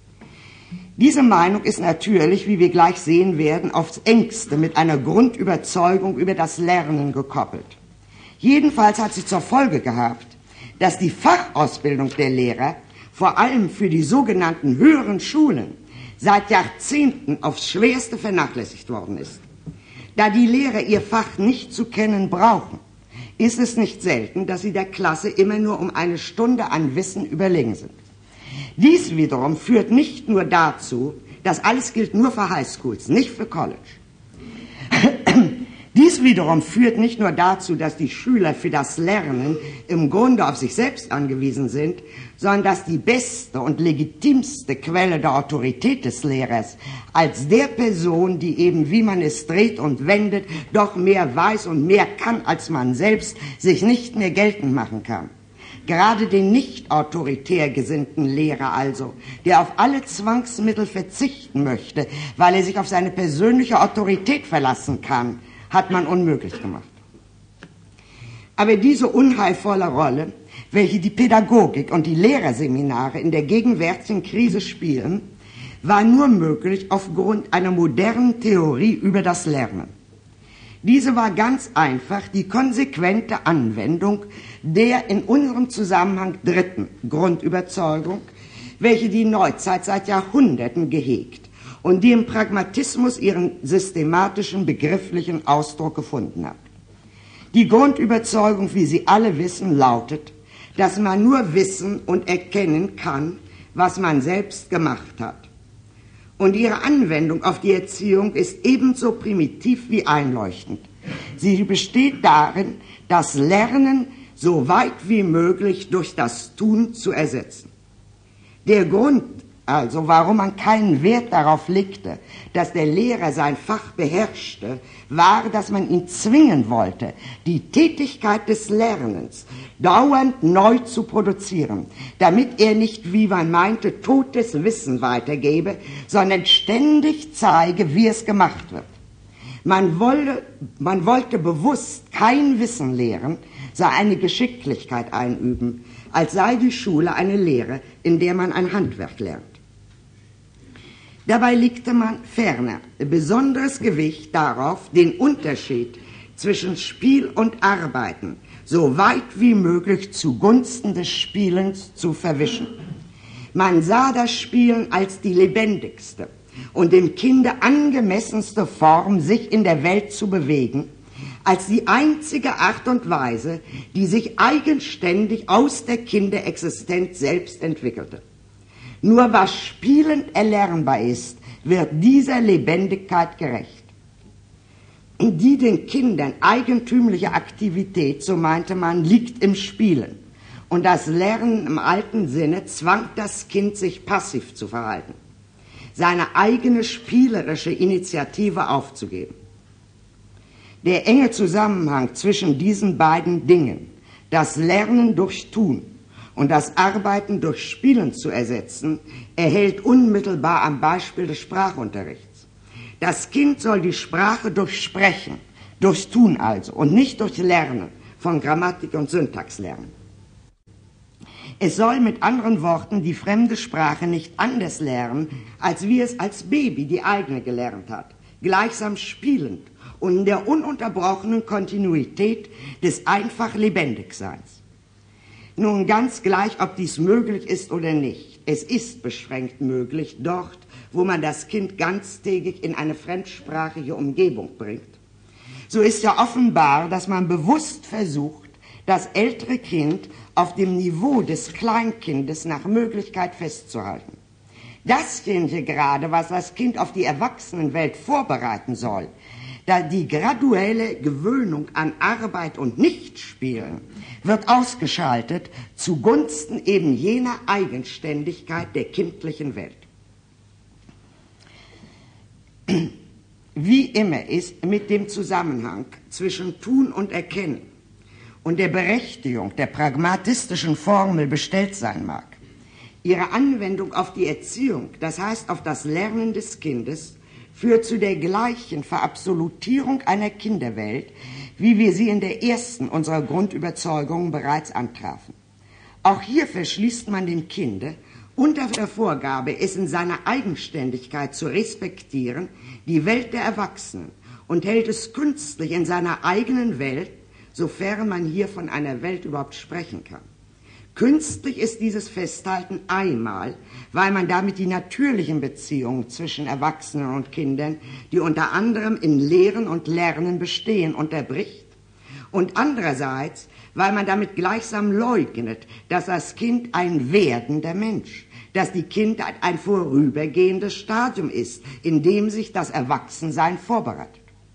Diese Meinung ist natürlich, wie wir gleich sehen werden, aufs Engste mit einer Grundüberzeugung über das Lernen gekoppelt. Jedenfalls hat sie zur Folge gehabt, dass die Fachausbildung der Lehrer, vor allem für die sogenannten höheren Schulen, seit Jahrzehnten aufs Schwerste vernachlässigt worden ist. Da die Lehrer ihr Fach nicht zu kennen brauchen, ist es nicht selten, dass sie der Klasse immer nur um eine Stunde an Wissen überlegen sind. Dies wiederum führt nicht nur dazu, das alles gilt nur für Highschools, nicht für College. Dies wiederum führt nicht nur dazu, dass die Schüler für das Lernen im Grunde auf sich selbst angewiesen sind, sondern dass die beste und legitimste Quelle der Autorität des Lehrers als der Person, die eben, wie man es dreht und wendet, doch mehr weiß und mehr kann als man selbst, sich nicht mehr geltend machen kann. Gerade den nicht autoritär gesinnten Lehrer also, der auf alle Zwangsmittel verzichten möchte, weil er sich auf seine persönliche Autorität verlassen kann, hat man unmöglich gemacht. Aber diese unheilvolle Rolle, welche die Pädagogik und die Lehrerseminare in der gegenwärtigen Krise spielen, war nur möglich aufgrund einer modernen Theorie über das Lernen. Diese war ganz einfach die konsequente Anwendung der in unserem Zusammenhang dritten Grundüberzeugung, welche die Neuzeit seit Jahrhunderten gehegt und die im Pragmatismus ihren systematischen begrifflichen Ausdruck gefunden hat. Die Grundüberzeugung, wie Sie alle wissen, lautet, dass man nur wissen und erkennen kann, was man selbst gemacht hat. Und ihre Anwendung auf die Erziehung ist ebenso primitiv wie einleuchtend. Sie besteht darin, das Lernen so weit wie möglich durch das Tun zu ersetzen. Der Grund also, warum man keinen Wert darauf legte, dass der Lehrer sein Fach beherrschte, war, dass man ihn zwingen wollte, die Tätigkeit des Lernens dauernd neu zu produzieren, damit er nicht, wie man meinte, totes Wissen weitergebe, sondern ständig zeige, wie es gemacht wird. Man wollte bewusst kein Wissen lehren, sei eine Geschicklichkeit einüben, als sei die Schule eine Lehre, in der man ein Handwerk lernt. Dabei legte man ferner besonderes Gewicht darauf, den Unterschied zwischen Spiel und Arbeiten so weit wie möglich zugunsten des Spielens zu verwischen. Man sah das Spielen als die lebendigste und dem Kinde angemessenste Form, sich in der Welt zu bewegen, als die einzige Art und Weise, die sich eigenständig aus der Kinderexistenz selbst entwickelte. Nur was spielend erlernbar ist, wird dieser Lebendigkeit gerecht. Die den Kindern eigentümliche Aktivität, so meinte man, liegt im Spielen. Und das Lernen im alten Sinne zwang das Kind, sich passiv zu verhalten, seine eigene spielerische Initiative aufzugeben. Der enge Zusammenhang zwischen diesen beiden Dingen, das Lernen durch Tun und das Arbeiten durch Spielen zu ersetzen, erhält unmittelbar am Beispiel des Sprachunterrichts. Das Kind soll die Sprache durch Sprechen, durch Tun also, und nicht durch Lernen von Grammatik und Syntax lernen. Es soll mit anderen Worten die fremde Sprache nicht anders lernen, als wie es als Baby die eigene gelernt hat, gleichsam spielend und in der ununterbrochenen Kontinuität des einfach Lebendigseins. Nun ganz gleich, ob dies möglich ist oder nicht. Es ist beschränkt möglich dort, wo man das Kind ganztägig in eine fremdsprachige Umgebung bringt. So ist ja offenbar, dass man bewusst versucht, das ältere Kind auf dem Niveau des Kleinkindes nach Möglichkeit festzuhalten. Dasjenige gerade, was das Kind auf die Erwachsenenwelt vorbereiten soll, da die graduelle Gewöhnung an Arbeit und Nichtspielen wird ausgeschaltet zugunsten eben jener Eigenständigkeit der kindlichen Welt. Wie immer ist mit dem Zusammenhang zwischen Tun und Erkennen und der Berechtigung der pragmatistischen Formel bestellt sein mag, ihre Anwendung auf die Erziehung, das heißt auf das Lernen des Kindes, führt zu der gleichen Verabsolutierung einer Kinderwelt, wie wir sie in der ersten unserer Grundüberzeugungen bereits antrafen. Auch hier verschließt man dem Kinde unter der Vorgabe, es in seiner Eigenständigkeit zu respektieren, die Welt der Erwachsenen und hält es künstlich in seiner eigenen Welt, sofern man hier von einer Welt überhaupt sprechen kann. Künstlich ist dieses Festhalten einmal, weil man damit die natürlichen Beziehungen zwischen Erwachsenen und Kindern, die unter anderem in Lehren und Lernen bestehen, unterbricht, und andererseits, weil man damit gleichsam leugnet, dass das Kind ein werdender Mensch, dass die Kindheit ein vorübergehendes Stadium ist, in dem sich das Erwachsensein vorbereitet.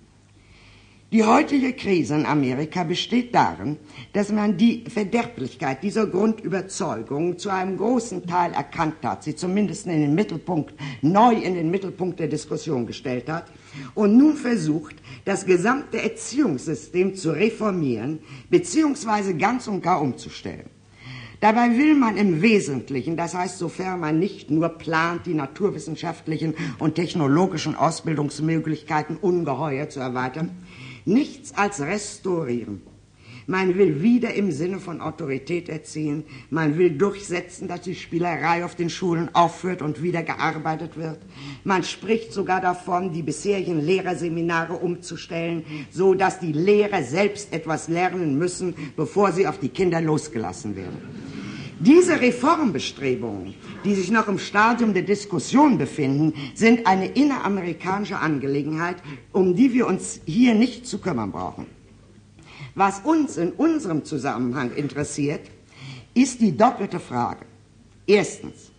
Die heutige Krise in Amerika besteht darin, dass man die Verderblichkeit dieser Grundüberzeugung zu einem großen Teil erkannt hat, sie zumindest neu in den Mittelpunkt der Diskussion gestellt hat und nun versucht, das gesamte Erziehungssystem zu reformieren bzw. ganz und gar umzustellen. Dabei will man im Wesentlichen, das heißt, sofern man nicht nur plant, die naturwissenschaftlichen und technologischen Ausbildungsmöglichkeiten ungeheuer zu erweitern, nichts als restaurieren. Man will wieder im Sinne von Autorität erziehen, man will durchsetzen, dass die Spielerei auf den Schulen aufhört und wieder gearbeitet wird. Man spricht sogar davon, die bisherigen Lehrerseminare umzustellen, so dass die Lehrer selbst etwas lernen müssen, bevor sie auf die Kinder losgelassen werden. Diese Reformbestrebungen, die sich noch im Stadium der Diskussion befinden, sind eine inneramerikanische Angelegenheit, um die wir uns hier nicht zu kümmern brauchen. Was uns in unserem Zusammenhang interessiert, ist die doppelte Frage. Erstens,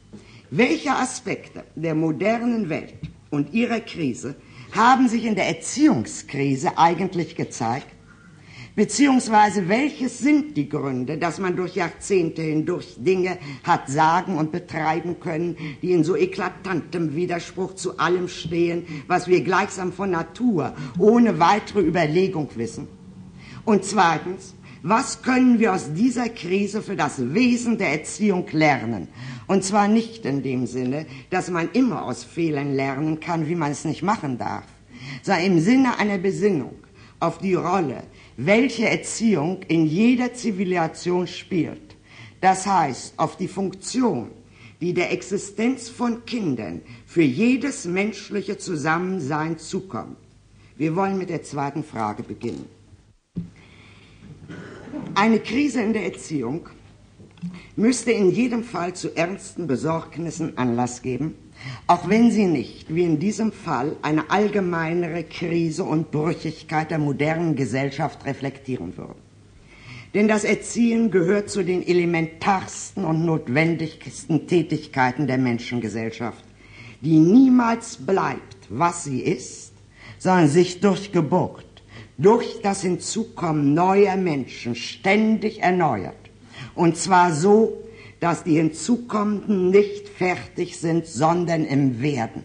Welche Aspekte der modernen Welt und ihrer Krise haben sich in der Erziehungskrise eigentlich gezeigt? Beziehungsweise welches sind die Gründe, dass man durch Jahrzehnte hindurch Dinge hat sagen und betreiben können, die in so eklatantem Widerspruch zu allem stehen, was wir gleichsam von Natur ohne weitere Überlegung wissen? Und zweitens, was können wir aus dieser Krise für das Wesen der Erziehung lernen? Und zwar nicht in dem Sinne, dass man immer aus Fehlern lernen kann, wie man es nicht machen darf, sondern im Sinne einer Besinnung auf die Rolle, welche Erziehung in jeder Zivilisation spielt. Das heißt, auf die Funktion, die der Existenz von Kindern für jedes menschliche Zusammensein zukommt. Wir wollen mit der zweiten Frage beginnen. Eine Krise in der Erziehung müsste in jedem Fall zu ernsten Besorgnissen Anlass geben, auch wenn sie nicht, wie in diesem Fall, eine allgemeinere Krise und Brüchigkeit der modernen Gesellschaft reflektieren würde. Denn das Erziehen gehört zu den elementarsten und notwendigsten Tätigkeiten der Menschengesellschaft, die niemals bleibt, was sie ist, sondern sich durch Geburt, durch das Hinzukommen neuer Menschen ständig erneuert. Und zwar so, dass die Hinzukommenden nicht fertig sind, sondern im Werden.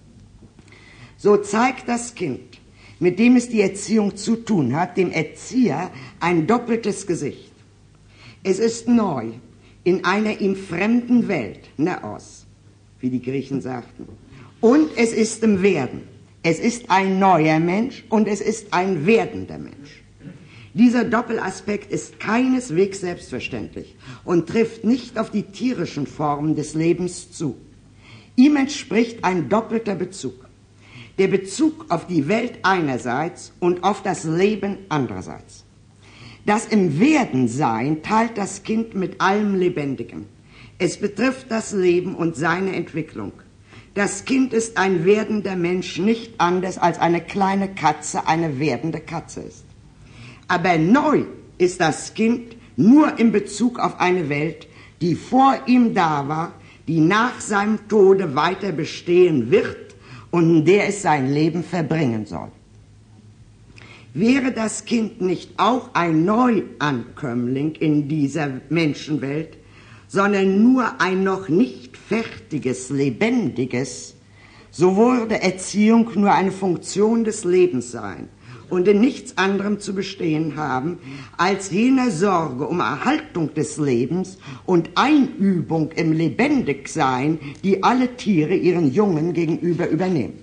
So zeigt das Kind, mit dem es die Erziehung zu tun hat, dem Erzieher ein doppeltes Gesicht. Es ist neu in einer ihm fremden Welt, Neos, wie die Griechen sagten, und es ist im Werden. Es ist ein neuer Mensch und es ist ein werdender Mensch. Dieser Doppelaspekt ist keineswegs selbstverständlich und trifft nicht auf die tierischen Formen des Lebens zu. Ihm entspricht ein doppelter Bezug. Der Bezug auf die Welt einerseits und auf das Leben andererseits. Das im Werdensein teilt das Kind mit allem Lebendigen. Es betrifft das Leben und seine Entwicklung. Das Kind ist ein werdender Mensch, nicht anders als eine kleine Katze eine werdende Katze ist. Aber neu ist das Kind nur in Bezug auf eine Welt, die vor ihm da war, die nach seinem Tode weiter bestehen wird und in der es sein Leben verbringen soll. Wäre das Kind nicht auch ein Neuankömmling in dieser Menschenwelt, sondern nur ein noch nicht fertiges, lebendiges, so würde Erziehung nur eine Funktion des Lebens sein und in nichts anderem zu bestehen haben, als jener Sorge um Erhaltung des Lebens und Einübung im Lebendigsein, die alle Tiere ihren Jungen gegenüber übernehmen.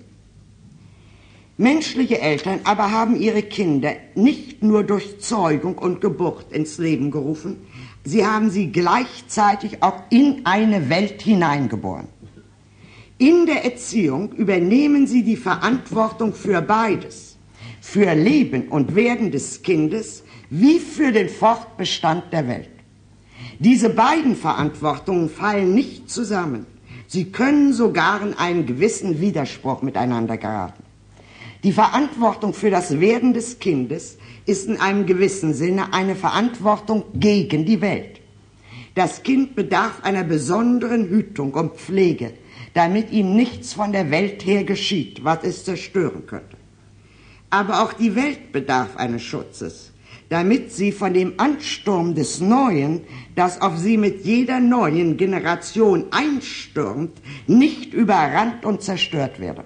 Menschliche Eltern aber haben ihre Kinder nicht nur durch Zeugung und Geburt ins Leben gerufen, sie haben sie gleichzeitig auch in eine Welt hineingeboren. In der Erziehung übernehmen sie die Verantwortung für beides, für Leben und Werden des Kindes wie für den Fortbestand der Welt. Diese beiden Verantwortungen fallen nicht zusammen. Sie können sogar in einen gewissen Widerspruch miteinander geraten. Die Verantwortung für das Werden des Kindes ist in einem gewissen Sinne eine Verantwortung gegen die Welt. Das Kind bedarf einer besonderen Hütung und Pflege, damit ihm nichts von der Welt her geschieht, was es zerstören könnte. Aber auch die Welt bedarf eines Schutzes, damit sie von dem Ansturm des Neuen, das auf sie mit jeder neuen Generation einstürmt, nicht überrannt und zerstört werde.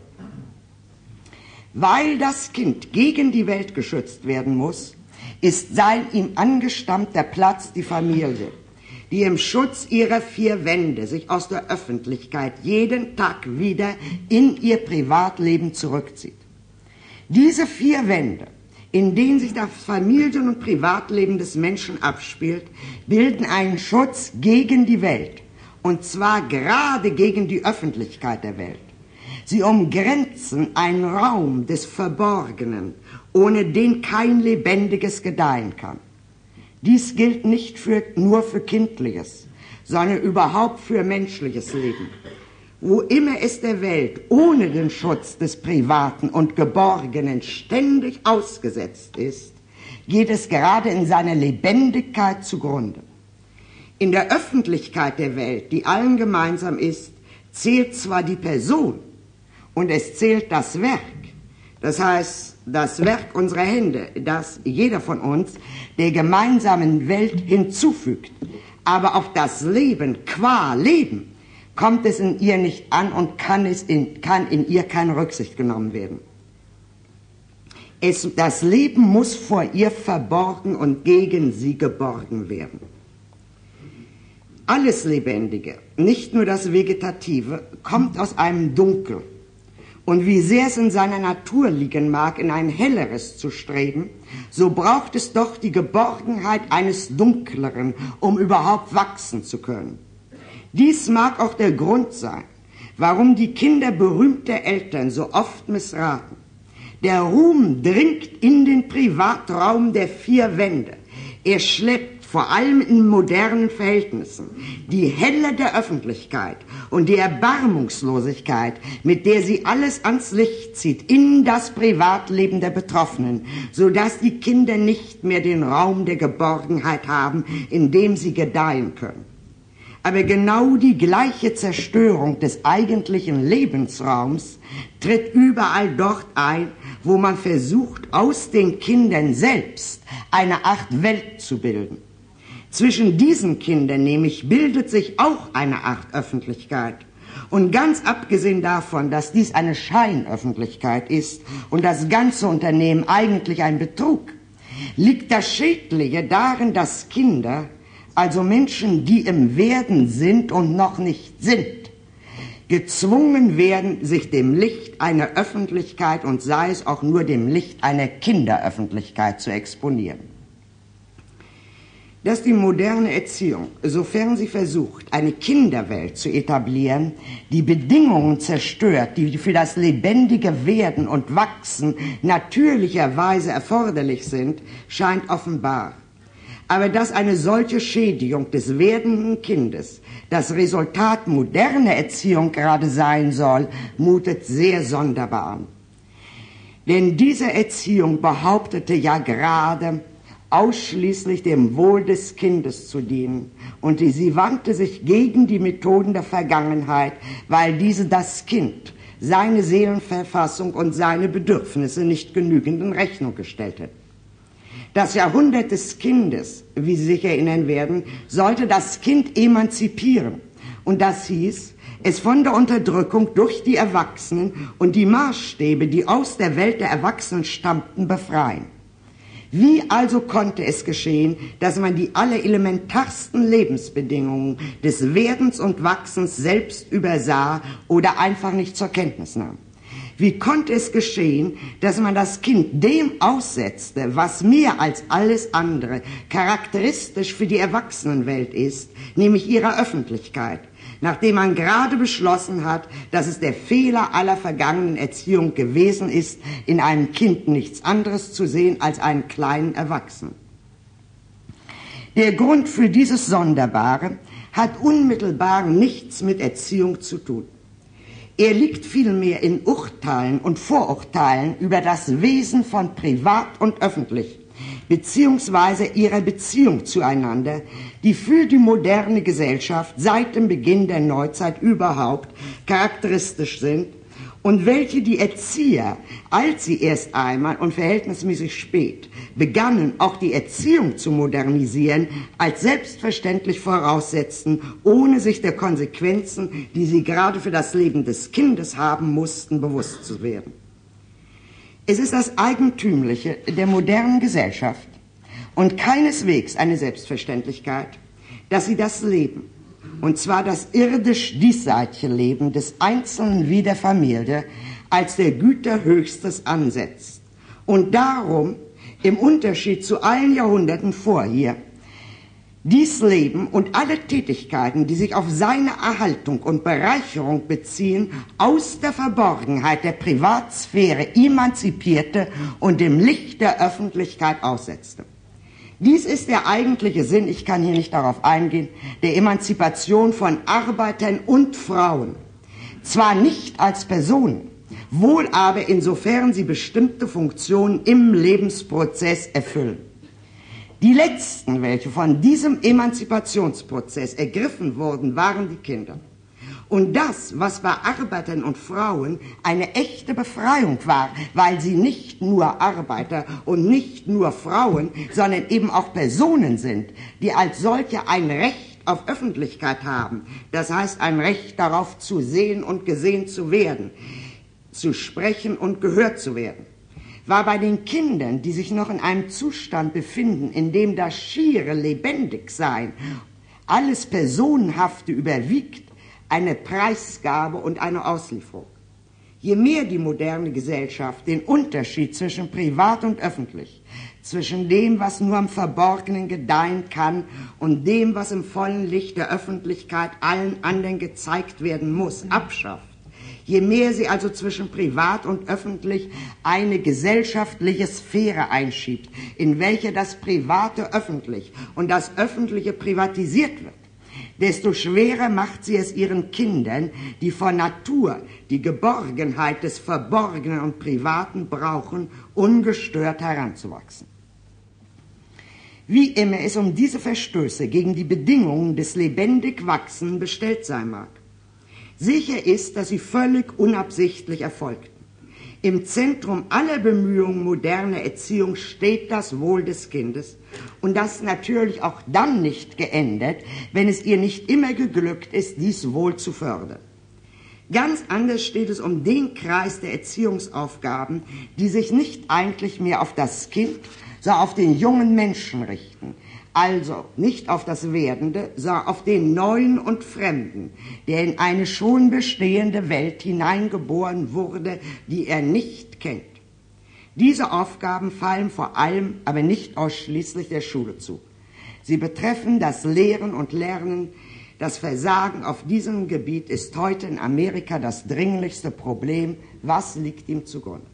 Weil das Kind gegen die Welt geschützt werden muss, ist sein ihm angestammter Platz die Familie, die im Schutz ihrer vier Wände sich aus der Öffentlichkeit jeden Tag wieder in ihr Privatleben zurückzieht. Diese vier Wände, in denen sich das Familien- und Privatleben des Menschen abspielt, bilden einen Schutz gegen die Welt, und zwar gerade gegen die Öffentlichkeit der Welt. Sie umgrenzen einen Raum des Verborgenen, ohne den kein Lebendiges gedeihen kann. Dies gilt nicht nur für kindliches, sondern überhaupt für menschliches Leben. Wo immer es der Welt ohne den Schutz des Privaten und Geborgenen ständig ausgesetzt ist, geht es gerade in seiner Lebendigkeit zugrunde. In der Öffentlichkeit der Welt, die allen gemeinsam ist, zählt zwar die Person und es zählt das Werk. Das heißt, das Werk unserer Hände, das jeder von uns der gemeinsamen Welt hinzufügt. Aber auf das Leben qua Leben kommt es in ihr nicht an und kann in ihr keine Rücksicht genommen werden. Das Leben muss vor ihr verborgen und gegen sie geborgen werden. Alles Lebendige, nicht nur das Vegetative, kommt aus einem Dunkel. Und wie sehr es in seiner Natur liegen mag, in ein helleres zu streben, so braucht es doch die Geborgenheit eines Dunkleren, um überhaupt wachsen zu können. Dies mag auch der Grund sein, warum die Kinder berühmter Eltern so oft missraten. Der Ruhm dringt in den Privatraum der vier Wände. Er schleppt vor allem in modernen Verhältnissen die Helle der Öffentlichkeit und die Erbarmungslosigkeit, mit der sie alles ans Licht zieht, in das Privatleben der Betroffenen, sodass die Kinder nicht mehr den Raum der Geborgenheit haben, in dem sie gedeihen können. Aber genau die gleiche Zerstörung des eigentlichen Lebensraums tritt überall dort ein, wo man versucht, aus den Kindern selbst eine Art Welt zu bilden. Zwischen diesen Kindern nämlich bildet sich auch eine Art Öffentlichkeit. Und ganz abgesehen davon, dass dies eine Scheinöffentlichkeit ist und das ganze Unternehmen eigentlich ein Betrug, liegt das Schädliche darin, dass Kinder, also Menschen, die im Werden sind und noch nicht sind, gezwungen werden, sich dem Licht einer Öffentlichkeit und sei es auch nur dem Licht einer Kinderöffentlichkeit zu exponieren. Dass die moderne Erziehung, sofern sie versucht, eine Kinderwelt zu etablieren, die Bedingungen zerstört, die für das lebendige Werden und Wachsen natürlicherweise erforderlich sind, scheint offenbar. Aber dass eine solche Schädigung des werdenden Kindes das Resultat moderner Erziehung gerade sein soll, mutet sehr sonderbar an. Denn diese Erziehung behauptete ja gerade, ausschließlich dem Wohl des Kindes zu dienen. Und sie wandte sich gegen die Methoden der Vergangenheit, weil diese das Kind, seine Seelenverfassung und seine Bedürfnisse nicht genügend in Rechnung gestellt hat. Das Jahrhundert des Kindes, wie Sie sich erinnern werden, sollte das Kind emanzipieren. Und das hieß, es von der Unterdrückung durch die Erwachsenen und die Maßstäbe, die aus der Welt der Erwachsenen stammten, befreien. Wie also konnte es geschehen, dass man die allerelementarsten Lebensbedingungen des Werdens und Wachsens selbst übersah oder einfach nicht zur Kenntnis nahm? Wie konnte es geschehen, dass man das Kind dem aussetzte, was mehr als alles andere charakteristisch für die Erwachsenenwelt ist, nämlich ihrer Öffentlichkeit, nachdem man gerade beschlossen hat, dass es der Fehler aller vergangenen Erziehung gewesen ist, in einem Kind nichts anderes zu sehen als einen kleinen Erwachsenen. Der Grund für dieses Sonderbare hat unmittelbar nichts mit Erziehung zu tun. Er liegt vielmehr in Urteilen und Vorurteilen über das Wesen von privat und öffentlich, beziehungsweise ihrer Beziehung zueinander, die für die moderne Gesellschaft seit dem Beginn der Neuzeit überhaupt charakteristisch sind und welche die Erzieher, als sie erst einmal und verhältnismäßig spät begannen, auch die Erziehung zu modernisieren, als selbstverständlich voraussetzten, ohne sich der Konsequenzen, die sie gerade für das Leben des Kindes haben mussten, bewusst zu werden. Es ist das Eigentümliche der modernen Gesellschaft und keineswegs eine Selbstverständlichkeit, dass sie das Leben, und zwar das irdisch-diesseitige Leben des Einzelnen wie der Familie, als der Güter Höchstes ansetzt. Und darum, im Unterschied zu allen Jahrhunderten vorher, dies Leben und alle Tätigkeiten, die sich auf seine Erhaltung und Bereicherung beziehen, aus der Verborgenheit der Privatsphäre emanzipierte und dem Licht der Öffentlichkeit aussetzte. Dies ist der eigentliche Sinn, ich kann hier nicht darauf eingehen, der Emanzipation von Arbeitern und Frauen. Zwar nicht als Personen, wohl aber insofern sie bestimmte Funktionen im Lebensprozess erfüllen. Die letzten, welche von diesem Emanzipationsprozess ergriffen wurden, waren die Kinder. Und das, was bei Arbeitern und Frauen eine echte Befreiung war, weil sie nicht nur Arbeiter und nicht nur Frauen, sondern eben auch Personen sind, die als solche ein Recht auf Öffentlichkeit haben, das heißt ein Recht darauf zu sehen und gesehen zu werden, zu sprechen und gehört zu werden, war bei den Kindern, die sich noch in einem Zustand befinden, in dem das schiere Lebendigsein, alles Personenhafte überwiegt, eine Preisgabe und eine Auslieferung. Je mehr die moderne Gesellschaft den Unterschied zwischen privat und öffentlich, zwischen dem, was nur im Verborgenen gedeihen kann und dem, was im vollen Licht der Öffentlichkeit allen anderen gezeigt werden muss, abschafft, je mehr sie also zwischen privat und öffentlich eine gesellschaftliche Sphäre einschiebt, in welcher das Private öffentlich und das Öffentliche privatisiert wird, desto schwerer macht sie es ihren Kindern, die von Natur die Geborgenheit des Verborgenen und Privaten brauchen, ungestört heranzuwachsen. Wie immer es um diese Verstöße gegen die Bedingungen des lebendig Wachsens bestellt sein mag, sicher ist, dass sie völlig unabsichtlich erfolgten. Im Zentrum aller Bemühungen moderner Erziehung steht das Wohl des Kindes und das natürlich auch dann nicht geändert, wenn es ihr nicht immer geglückt ist, dies Wohl zu fördern. Ganz anders steht es um den Kreis der Erziehungsaufgaben, die sich nicht eigentlich mehr auf das Kind, sondern auf den jungen Menschen richten. Also nicht auf das Werdende, sondern auf den Neuen und Fremden, der in eine schon bestehende Welt hineingeboren wurde, die er nicht kennt. Diese Aufgaben fallen vor allem, aber nicht ausschließlich der Schule zu. Sie betreffen das Lehren und Lernen. Das Versagen auf diesem Gebiet ist heute in Amerika das dringlichste Problem. Was liegt ihm zugrunde?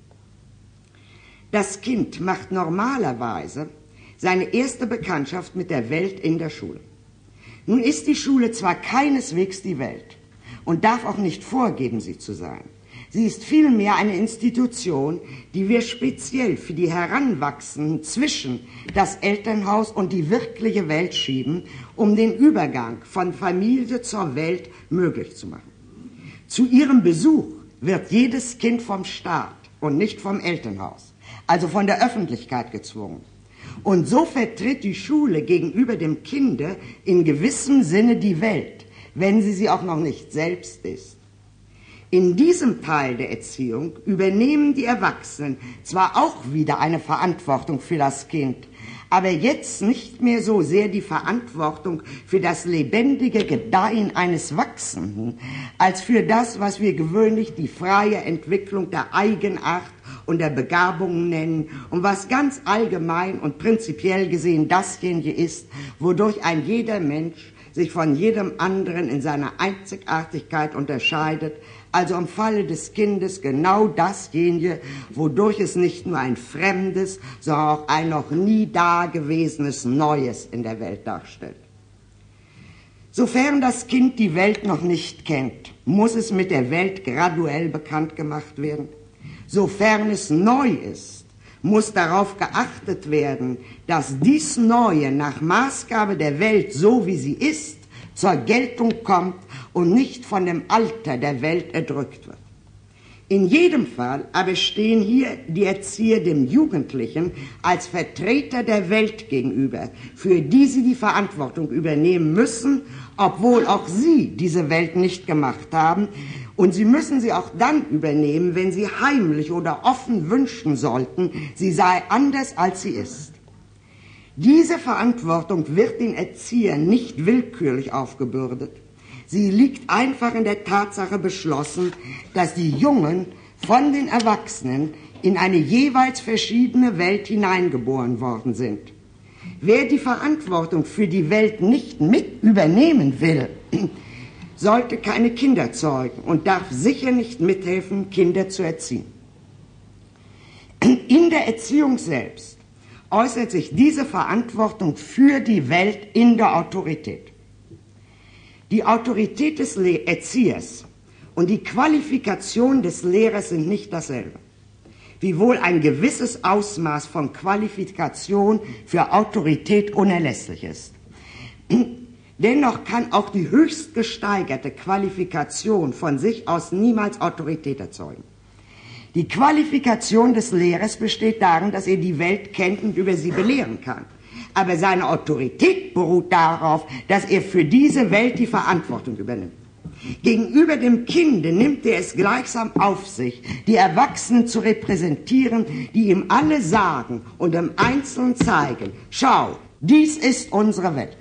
Das Kind macht normalerweise seine erste Bekanntschaft mit der Welt in der Schule. Nun ist die Schule zwar keineswegs die Welt und darf auch nicht vorgeben, sie zu sein. Sie ist vielmehr eine Institution, die wir speziell für die Heranwachsenden zwischen das Elternhaus und die wirkliche Welt schieben, um den Übergang von Familie zur Welt möglich zu machen. Zu ihrem Besuch wird jedes Kind vom Staat und nicht vom Elternhaus, also von der Öffentlichkeit gezwungen. Und so vertritt die Schule gegenüber dem Kinde in gewissem Sinne die Welt, wenn sie auch noch nicht selbst ist. In diesem Teil der Erziehung übernehmen die Erwachsenen zwar auch wieder eine Verantwortung für das Kind, aber jetzt nicht mehr so sehr die Verantwortung für das lebendige Gedeihen eines Wachsenden, als für das, was wir gewöhnlich die freie Entwicklung der Eigenart und der Begabungen nennen und was ganz allgemein und prinzipiell gesehen dasjenige ist, wodurch ein jeder Mensch sich von jedem anderen in seiner Einzigartigkeit unterscheidet, also im Falle des Kindes genau dasjenige, wodurch es nicht nur ein fremdes, sondern auch ein noch nie dagewesenes Neues in der Welt darstellt. Sofern das Kind die Welt noch nicht kennt, muss es mit der Welt graduell bekannt gemacht werden. Sofern es neu ist, muss darauf geachtet werden, dass dies Neue nach Maßgabe der Welt, so wie sie ist, zur Geltung kommt und nicht von dem Alter der Welt erdrückt wird. In jedem Fall aber stehen hier die Erzieher dem Jugendlichen als Vertreter der Welt gegenüber, für die sie die Verantwortung übernehmen müssen, obwohl auch sie diese Welt nicht gemacht haben. Und sie müssen sie auch dann übernehmen, wenn sie heimlich oder offen wünschen sollten, sie sei anders, als sie ist. Diese Verantwortung wird den Erziehern nicht willkürlich aufgebürdet. Sie liegt einfach in der Tatsache beschlossen, dass die Jungen von den Erwachsenen in eine jeweils verschiedene Welt hineingeboren worden sind. Wer die Verantwortung für die Welt nicht mit übernehmen will, sollte keine Kinder zeugen und darf sicher nicht mithelfen, Kinder zu erziehen. In der Erziehung selbst äußert sich diese Verantwortung für die Welt in der Autorität. Die Autorität des Erziehers und die Qualifikation des Lehrers sind nicht dasselbe. Wiewohl ein gewisses Ausmaß von Qualifikation für Autorität unerlässlich ist. Dennoch kann auch die höchst gesteigerte Qualifikation von sich aus niemals Autorität erzeugen. Die Qualifikation des Lehrers besteht darin, dass er die Welt kennt und über sie belehren kann. Aber seine Autorität beruht darauf, dass er für diese Welt die Verantwortung übernimmt. Gegenüber dem Kinde nimmt er es gleichsam auf sich, die Erwachsenen zu repräsentieren, die ihm alle sagen und im Einzelnen zeigen: Schau, dies ist unsere Welt.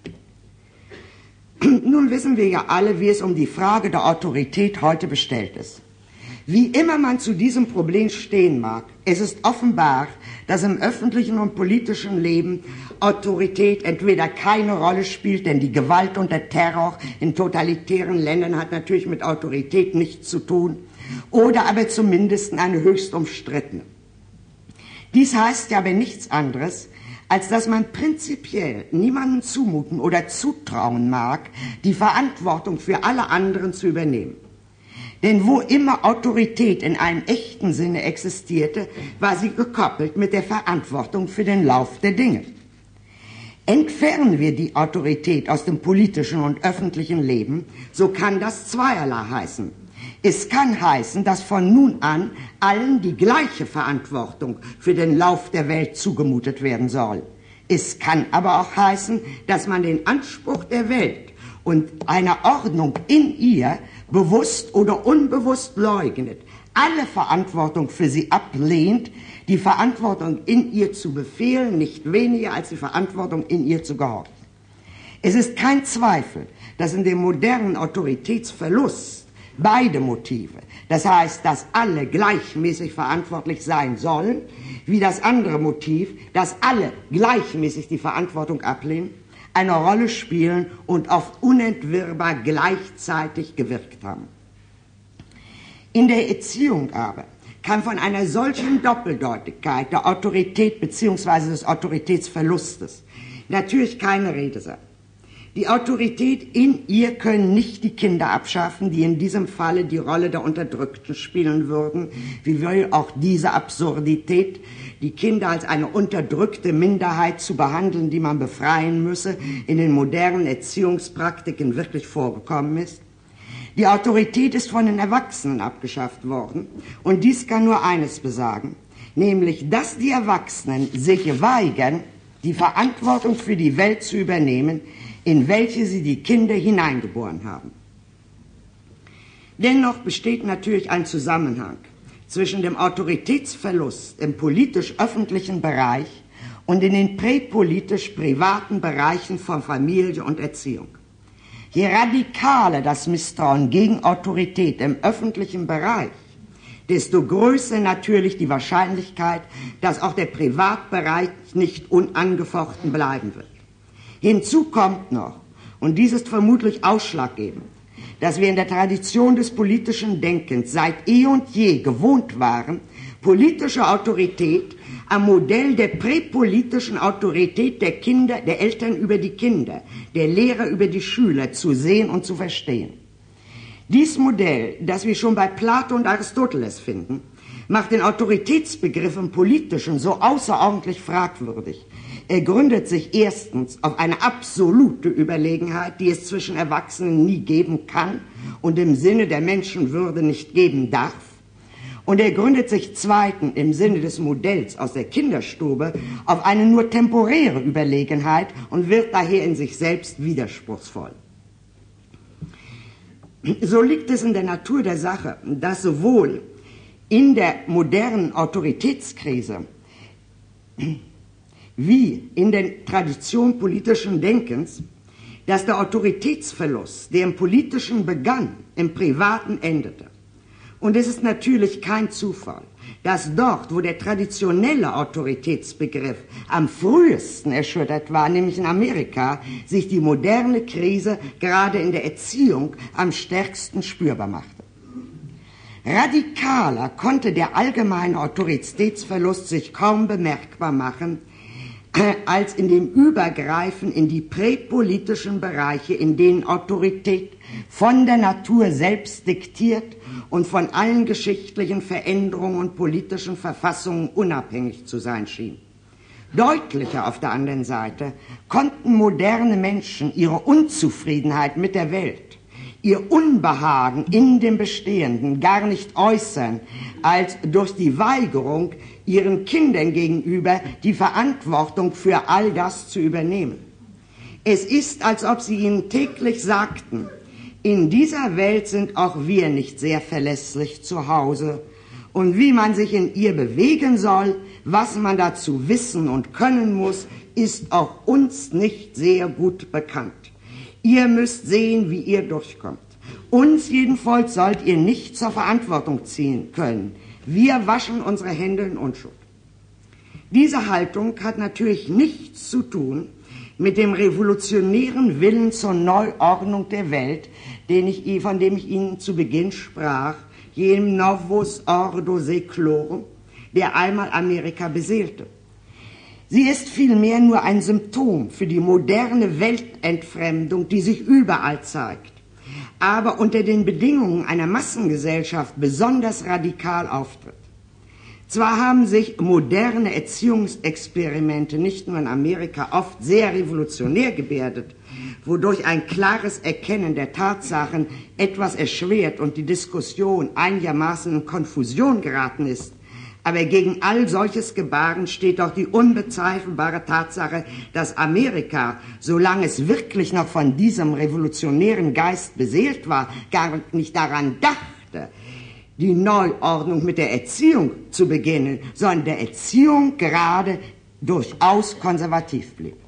Nun wissen wir ja alle, wie es um die Frage der Autorität heute bestellt ist. Wie immer man zu diesem Problem stehen mag, es ist offenbar, dass im öffentlichen und politischen Leben Autorität entweder keine Rolle spielt, denn die Gewalt und der Terror in totalitären Ländern hat natürlich mit Autorität nichts zu tun, oder aber zumindest eine höchst umstrittene. Dies heißt ja aber nichts anderes, als dass man prinzipiell niemandem zumuten oder zutrauen mag, die Verantwortung für alle anderen zu übernehmen. Denn wo immer Autorität in einem echten Sinne existierte, war sie gekoppelt mit der Verantwortung für den Lauf der Dinge. Entfernen wir die Autorität aus dem politischen und öffentlichen Leben, so kann das zweierlei heißen. Es kann heißen, dass von nun an allen die gleiche Verantwortung für den Lauf der Welt zugemutet werden soll. Es kann aber auch heißen, dass man den Anspruch der Welt und einer Ordnung in ihr bewusst oder unbewusst leugnet, alle Verantwortung für sie ablehnt, die Verantwortung in ihr zu befehlen, nicht weniger als die Verantwortung in ihr zu gehorchen. Es ist kein Zweifel, dass in dem modernen Autoritätsverlust beide Motive, das heißt, dass alle gleichmäßig verantwortlich sein sollen, wie das andere Motiv, dass alle gleichmäßig die Verantwortung ablehnen, eine Rolle spielen und oft unentwirrbar gleichzeitig gewirkt haben. In der Erziehung aber kann von einer solchen Doppeldeutigkeit der Autorität bzw. des Autoritätsverlustes natürlich keine Rede sein. Die Autorität in ihr können nicht die Kinder abschaffen, die in diesem Falle die Rolle der Unterdrückten spielen würden, wie will auch diese Absurdität, die Kinder als eine unterdrückte Minderheit zu behandeln, die man befreien müsse, in den modernen Erziehungspraktiken wirklich vorgekommen ist. Die Autorität ist von den Erwachsenen abgeschafft worden und dies kann nur eines besagen, nämlich, dass die Erwachsenen sich weigern, die Verantwortung für die Welt zu übernehmen, in welche sie die Kinder hineingeboren haben. Dennoch besteht natürlich ein Zusammenhang zwischen dem Autoritätsverlust im politisch-öffentlichen Bereich und in den präpolitisch-privaten Bereichen von Familie und Erziehung. Je radikaler das Misstrauen gegen Autorität im öffentlichen Bereich, desto größer natürlich die Wahrscheinlichkeit, dass auch der Privatbereich nicht unangefochten bleiben wird. Hinzu kommt noch, und dies ist vermutlich ausschlaggebend, dass wir in der Tradition des politischen Denkens seit eh und je gewohnt waren, politische Autorität am Modell der präpolitischen Autorität der Kinder, der Eltern über die Kinder, der Lehrer über die Schüler zu sehen und zu verstehen. Dies Modell, das wir schon bei Plato und Aristoteles finden, macht den Autoritätsbegriff im Politischen so außerordentlich fragwürdig. Er gründet sich erstens auf eine absolute Überlegenheit, die es zwischen Erwachsenen nie geben kann und im Sinne der Menschenwürde nicht geben darf. Und er gründet sich zweitens im Sinne des Modells aus der Kinderstube auf eine nur temporäre Überlegenheit und wird daher in sich selbst widerspruchsvoll. So liegt es in der Natur der Sache, dass sowohl in der modernen Autoritätskrise wie in der Tradition politischen Denkens, dass der Autoritätsverlust, der im Politischen begann, im Privaten endete. Und es ist natürlich kein Zufall, dass dort, wo der traditionelle Autoritätsbegriff am frühesten erschüttert war, nämlich in Amerika, sich die moderne Krise gerade in der Erziehung am stärksten spürbar machte. Radikaler konnte der allgemeine Autoritätsverlust sich kaum bemerkbar machen, als in dem Übergreifen in die präpolitischen Bereiche, in denen Autorität von der Natur selbst diktiert und von allen geschichtlichen Veränderungen und politischen Verfassungen unabhängig zu sein schien. Deutlicher auf der anderen Seite konnten moderne Menschen ihre Unzufriedenheit mit der Welt, ihr Unbehagen in dem Bestehenden gar nicht äußern, als durch die Weigerung, ihren Kindern gegenüber die Verantwortung für all das zu übernehmen. Es ist, als ob sie ihnen täglich sagten, in dieser Welt sind auch wir nicht sehr verlässlich zu Hause, und wie man sich in ihr bewegen soll, was man dazu wissen und können muss, ist auch uns nicht sehr gut bekannt. Ihr müsst sehen, wie ihr durchkommt. Uns jedenfalls sollt ihr nicht zur Verantwortung ziehen können. Wir waschen unsere Hände in Unschuld. Diese Haltung hat natürlich nichts zu tun mit dem revolutionären Willen zur Neuordnung der Welt, von dem ich Ihnen zu Beginn sprach, jenem Novus Ordo Seclorum, der einmal Amerika beseelte. Sie ist vielmehr nur ein Symptom für die moderne Weltentfremdung, die sich überall zeigt, aber unter den Bedingungen einer Massengesellschaft besonders radikal auftritt. Zwar haben sich moderne Erziehungsexperimente nicht nur in Amerika oft sehr revolutionär gebärdet, wodurch ein klares Erkennen der Tatsachen etwas erschwert und die Diskussion einigermaßen in Konfusion geraten ist, aber gegen all solches Gebaren steht doch die unbezweifelbare Tatsache, dass Amerika, solange es wirklich noch von diesem revolutionären Geist beseelt war, gar nicht daran dachte, die Neuordnung mit der Erziehung zu beginnen, sondern der Erziehung gerade durchaus konservativ blieb.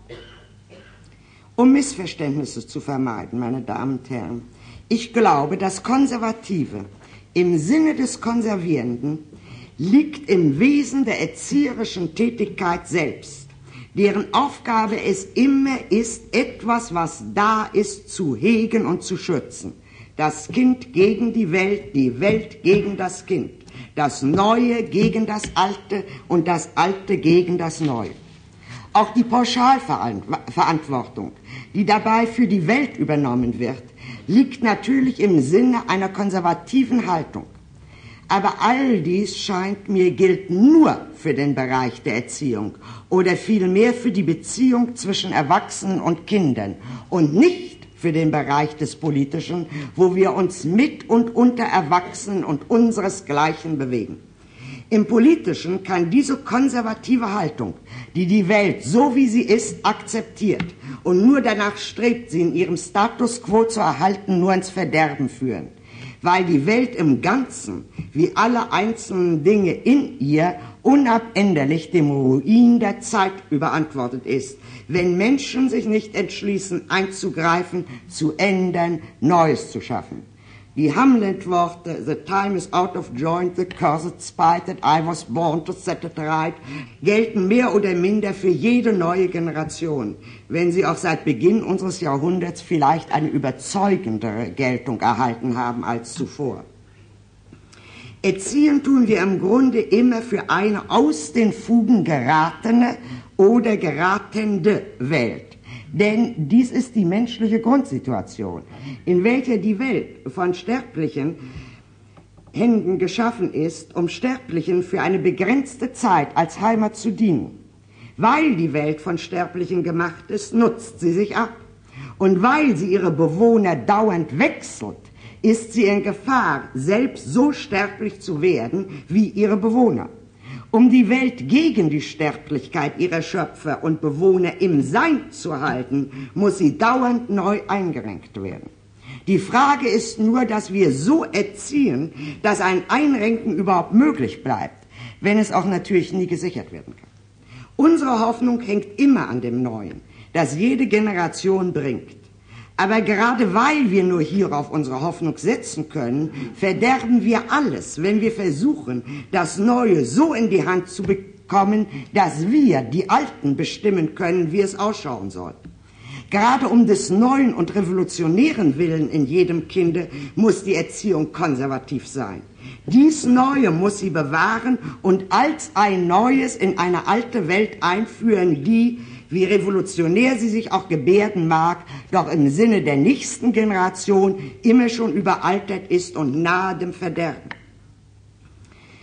Um Missverständnisse zu vermeiden, meine Damen und Herren, ich glaube, das Konservative im Sinne des Konservierenden liegt im Wesen der erzieherischen Tätigkeit selbst, deren Aufgabe es immer ist, etwas, was da ist, zu hegen und zu schützen. Das Kind gegen die Welt gegen das Kind, das Neue gegen das Alte und das Alte gegen das Neue. Auch die Pauschalverantwortung, die dabei für die Welt übernommen wird, liegt natürlich im Sinne einer konservativen Haltung. Aber all dies scheint mir gilt nur für den Bereich der Erziehung oder vielmehr für die Beziehung zwischen Erwachsenen und Kindern und nicht für den Bereich des Politischen, wo wir uns mit und unter Erwachsenen und unseresgleichen bewegen. Im Politischen kann diese konservative Haltung, die die Welt so wie sie ist akzeptiert und nur danach strebt, sie in ihrem Status quo zu erhalten, nur ins Verderben führen, weil die Welt im Ganzen, wie alle einzelnen Dinge in ihr, unabänderlich dem Ruin der Zeit überantwortet ist, wenn Menschen sich nicht entschließen, einzugreifen, zu ändern, Neues zu schaffen. Die Hamlet-Worte, the time is out of joint, the cursed spite that I was born to set it right, gelten mehr oder minder für jede neue Generation, wenn sie auch seit Beginn unseres Jahrhunderts vielleicht eine überzeugendere Geltung erhalten haben als zuvor. Erziehen tun wir im Grunde immer für eine aus den Fugen geratene oder geratende Welt. Denn dies ist die menschliche Grundsituation, in welcher die Welt von sterblichen Händen geschaffen ist, um Sterblichen für eine begrenzte Zeit als Heimat zu dienen. Weil die Welt von Sterblichen gemacht ist, nutzt sie sich ab. Und weil sie ihre Bewohner dauernd wechselt, ist sie in Gefahr, selbst so sterblich zu werden wie ihre Bewohner. Um die Welt gegen die Sterblichkeit ihrer Schöpfer und Bewohner im Sein zu halten, muss sie dauernd neu eingerenkt werden. Die Frage ist nur, dass wir so erziehen, dass ein Einrenken überhaupt möglich bleibt, wenn es auch natürlich nie gesichert werden kann. Unsere Hoffnung hängt immer an dem Neuen, das jede Generation bringt. Aber gerade weil wir nur hierauf unsere Hoffnung setzen können, verderben wir alles, wenn wir versuchen, das Neue so in die Hand zu bekommen, dass wir, die Alten, bestimmen können, wie es ausschauen soll. Gerade um des neuen und revolutionären Willen in jedem Kinde muss die Erziehung konservativ sein. Dies Neue muss sie bewahren und als ein Neues in eine alte Welt einführen, die, wie revolutionär sie sich auch gebärden mag, doch im Sinne der nächsten Generation immer schon überaltert ist und nahe dem Verderben.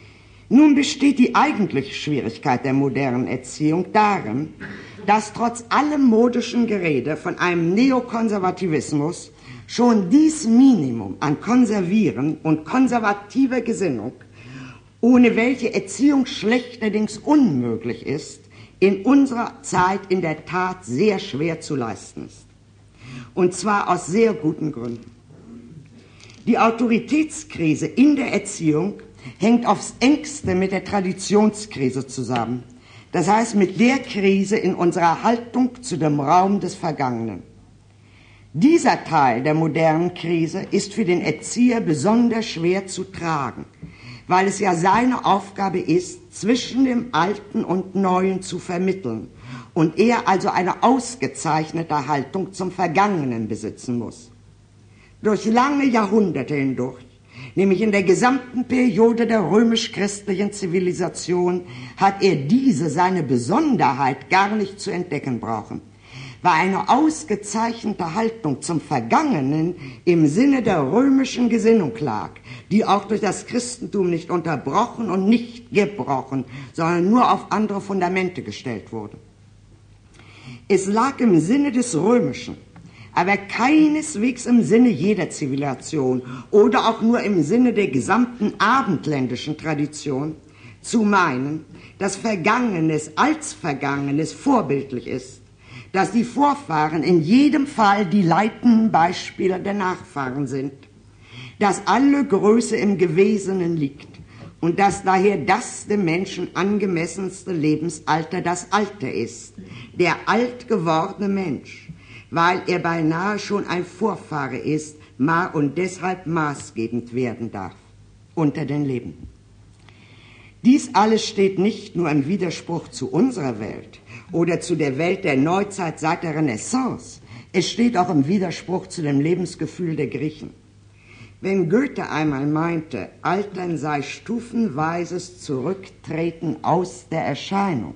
Nun besteht die eigentliche Schwierigkeit der modernen Erziehung darin, dass trotz allem modischen Gerede von einem Neokonservativismus schon dies Minimum an Konservieren und konservativer Gesinnung, ohne welche Erziehung schlechterdings unmöglich ist, in unserer Zeit in der Tat sehr schwer zu leisten ist. Und zwar aus sehr guten Gründen. Die Autoritätskrise in der Erziehung hängt aufs engste mit der Traditionskrise zusammen. Das heißt mit der Krise in unserer Haltung zu dem Raum des Vergangenen. Dieser Teil der modernen Krise ist für den Erzieher besonders schwer zu tragen, weil es ja seine Aufgabe ist, zwischen dem Alten und Neuen zu vermitteln und er also eine ausgezeichnete Haltung zum Vergangenen besitzen muss. Durch lange Jahrhunderte hindurch, nämlich in der gesamten Periode der römisch-christlichen Zivilisation, hat er diese seine Besonderheit gar nicht zu entdecken brauchen, weil eine ausgezeichnete Haltung zum Vergangenen im Sinne der römischen Gesinnung lag, die auch durch das Christentum nicht unterbrochen und nicht gebrochen, sondern nur auf andere Fundamente gestellt wurde. Es lag im Sinne des Römischen, aber keineswegs im Sinne jeder Zivilisation oder auch nur im Sinne der gesamten abendländischen Tradition, zu meinen, dass Vergangenes als Vergangenes vorbildlich ist, dass die Vorfahren in jedem Fall die leitenden Beispiele der Nachfahren sind, dass alle Größe im Gewesenen liegt und dass daher das dem Menschen angemessenste Lebensalter das Alter ist, der alt gewordene Mensch, weil er beinahe schon ein Vorfahre ist und deshalb maßgebend werden darf unter den Lebenden. Dies alles steht nicht nur im Widerspruch zu unserer Welt oder zu der Welt der Neuzeit seit der Renaissance, es steht auch im Widerspruch zu dem Lebensgefühl der Griechen. Wenn Goethe einmal meinte, Altern sei stufenweises Zurücktreten aus der Erscheinung,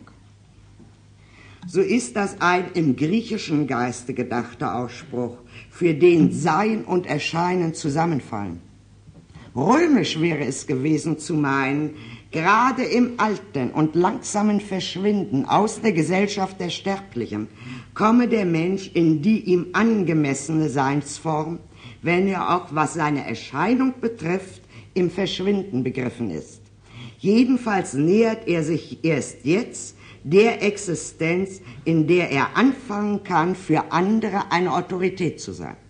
so ist das ein im griechischen Geiste gedachter Ausspruch, für den Sein und Erscheinen zusammenfallen. Römisch wäre es gewesen zu meinen, gerade im Altern und langsamen Verschwinden aus der Gesellschaft der Sterblichen komme der Mensch in die ihm angemessene Seinsform, wenn er auch, was seine Erscheinung betrifft, im Verschwinden begriffen ist. Jedenfalls nähert er sich erst jetzt der Existenz, in der er anfangen kann, für andere eine Autorität zu sein.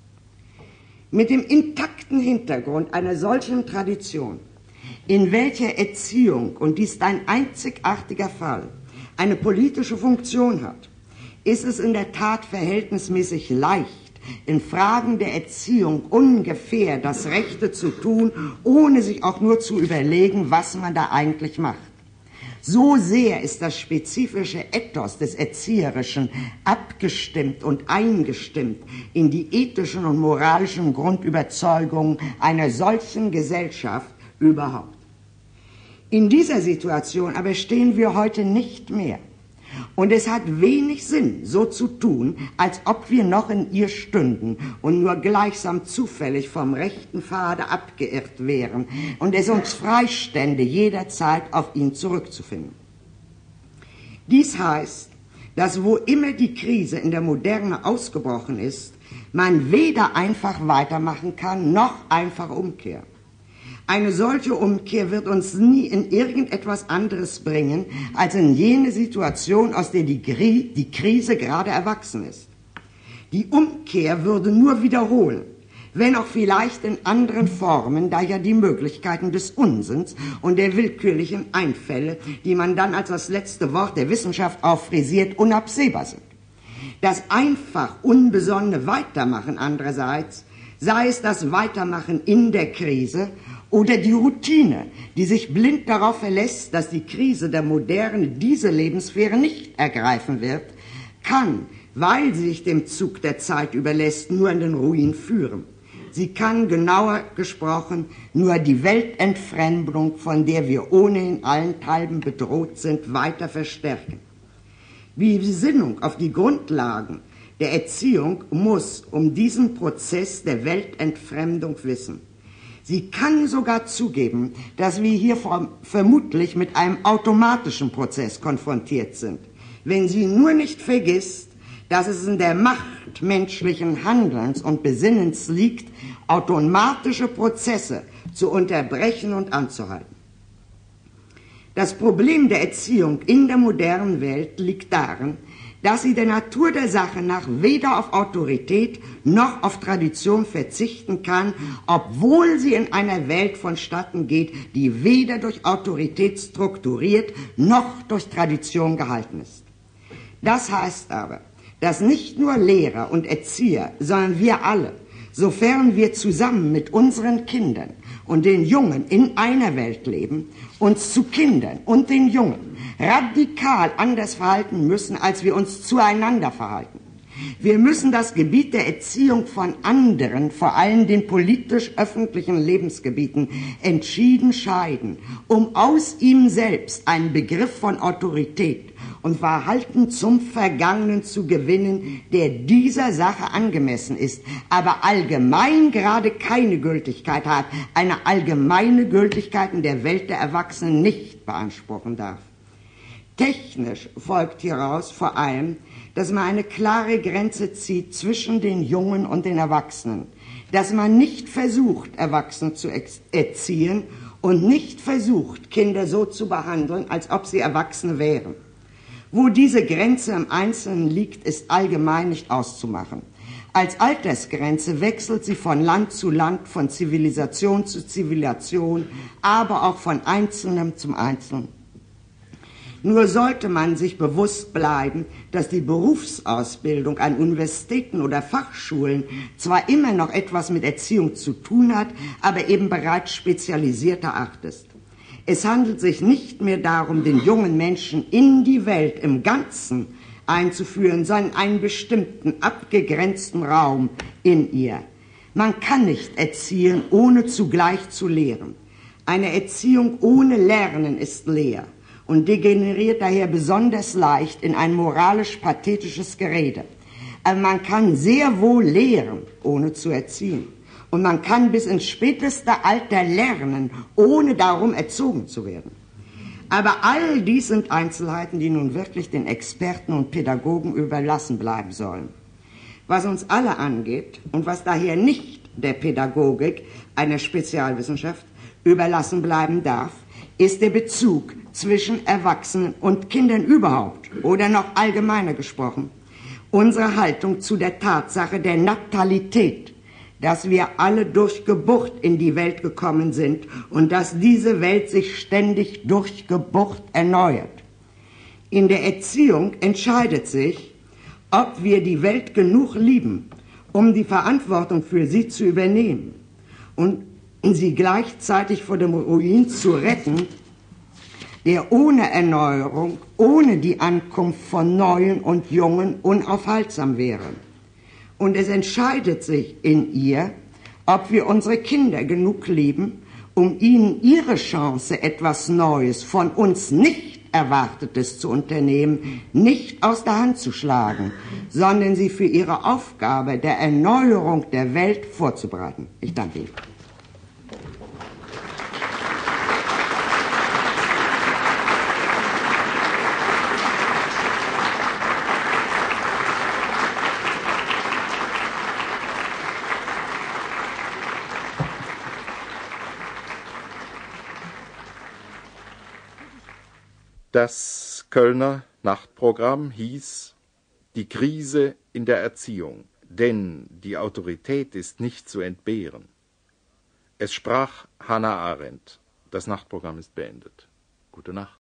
Mit dem intakten Hintergrund einer solchen Tradition, in welcher Erziehung, und dies ist ein einzigartiger Fall, eine politische Funktion hat, ist es in der Tat verhältnismäßig leicht, in Fragen der Erziehung ungefähr das Rechte zu tun, ohne sich auch nur zu überlegen, was man da eigentlich macht. So sehr ist das spezifische Ethos des Erzieherischen abgestimmt und eingestimmt in die ethischen und moralischen Grundüberzeugungen einer solchen Gesellschaft überhaupt. In dieser Situation aber stehen wir heute nicht mehr. Und es hat wenig Sinn, so zu tun, als ob wir noch in ihr stünden und nur gleichsam zufällig vom rechten Pfade abgeirrt wären und es uns freistände, jederzeit auf ihn zurückzufinden. Dies heißt, dass wo immer die Krise in der Moderne ausgebrochen ist, man weder einfach weitermachen kann, noch einfach umkehren. Eine solche Umkehr wird uns nie in irgendetwas anderes bringen, als in jene Situation, aus der die Krise gerade erwachsen ist. Die Umkehr würde nur wiederholen, wenn auch vielleicht in anderen Formen, da ja die Möglichkeiten des Unsinns und der willkürlichen Einfälle, die man dann als das letzte Wort der Wissenschaft auffrisiert, unabsehbar sind. Das einfach unbesonnene Weitermachen andererseits, sei es das Weitermachen in der Krise oder die Routine, die sich blind darauf verlässt, dass die Krise der Moderne diese Lebenssphäre nicht ergreifen wird, kann, weil sie sich dem Zug der Zeit überlässt, nur in den Ruin führen. Sie kann, genauer gesprochen, nur die Weltentfremdung, von der wir ohnehin allenthalben bedroht sind, weiter verstärken. Die Besinnung auf die Grundlagen der Erziehung muss um diesen Prozess der Weltentfremdung wissen. Sie kann sogar zugeben, dass wir hier vermutlich mit einem automatischen Prozess konfrontiert sind, wenn sie nur nicht vergisst, dass es in der Macht menschlichen Handelns und Besinnens liegt, automatische Prozesse zu unterbrechen und anzuhalten. Das Problem der Erziehung in der modernen Welt liegt darin, dass sie der Natur der Sache nach weder auf Autorität noch auf Tradition verzichten kann, obwohl sie in einer Welt vonstatten geht, die weder durch Autorität strukturiert noch durch Tradition gehalten ist. Das heißt aber, dass nicht nur Lehrer und Erzieher, sondern wir alle, sofern wir zusammen mit unseren Kindern und den Jungen in einer Welt leben, uns zu Kindern und den Jungen radikal anders verhalten müssen, als wir uns zueinander verhalten. Wir müssen das Gebiet der Erziehung von anderen, vor allem den politisch-öffentlichen Lebensgebieten, entschieden scheiden, um aus ihm selbst einen Begriff von Autorität und Verhalten zum Vergangenen zu gewinnen, der dieser Sache angemessen ist, aber allgemein gerade keine Gültigkeit hat, eine allgemeine Gültigkeit in der Welt der Erwachsenen nicht beanspruchen darf. Technisch folgt hieraus vor allem, dass man eine klare Grenze zieht zwischen den Jungen und den Erwachsenen, dass man nicht versucht, Erwachsene zu erziehen und nicht versucht, Kinder so zu behandeln, als ob sie Erwachsene wären. Wo diese Grenze im Einzelnen liegt, ist allgemein nicht auszumachen. Als Altersgrenze wechselt sie von Land zu Land, von Zivilisation zu Zivilisation, aber auch von Einzelnem zum Einzelnen. Nur sollte man sich bewusst bleiben, dass die Berufsausbildung an Universitäten oder Fachschulen zwar immer noch etwas mit Erziehung zu tun hat, aber eben bereits spezialisierter Art ist. Es handelt sich nicht mehr darum, den jungen Menschen in die Welt im Ganzen einzuführen, sondern einen bestimmten, abgegrenzten Raum in ihr. Man kann nicht erziehen, ohne zugleich zu lehren. Eine Erziehung ohne Lernen ist leer und degeneriert daher besonders leicht in ein moralisch-pathetisches Gerede. Aber man kann sehr wohl lehren, ohne zu erziehen. Und man kann bis ins späteste Alter lernen, ohne darum erzogen zu werden. Aber all dies sind Einzelheiten, die nun wirklich den Experten und Pädagogen überlassen bleiben sollen. Was uns alle angeht und was daher nicht der Pädagogik, einer Spezialwissenschaft, überlassen bleiben darf, ist der Bezug zwischen Erwachsenen und Kindern überhaupt oder noch allgemeiner gesprochen, unsere Haltung zu der Tatsache der Natalität, dass wir alle durch Geburt in die Welt gekommen sind und dass diese Welt sich ständig durch Geburt erneuert. In der Erziehung entscheidet sich, ob wir die Welt genug lieben, um die Verantwortung für sie zu übernehmen und sie gleichzeitig vor dem Ruin zu retten, der ohne Erneuerung, ohne die Ankunft von Neuen und Jungen unaufhaltsam wäre. Und es entscheidet sich in ihr, ob wir unsere Kinder genug lieben, um ihnen ihre Chance, etwas Neues, von uns nicht Erwartetes zu unternehmen, nicht aus der Hand zu schlagen, sondern sie für ihre Aufgabe der Erneuerung der Welt vorzubereiten. Ich danke Ihnen. Das Kölner Nachtprogramm hieß Die Krise in der Erziehung, denn die Autorität ist nicht zu entbehren. Es sprach Hannah Arendt. Das Nachtprogramm ist beendet. Gute Nacht.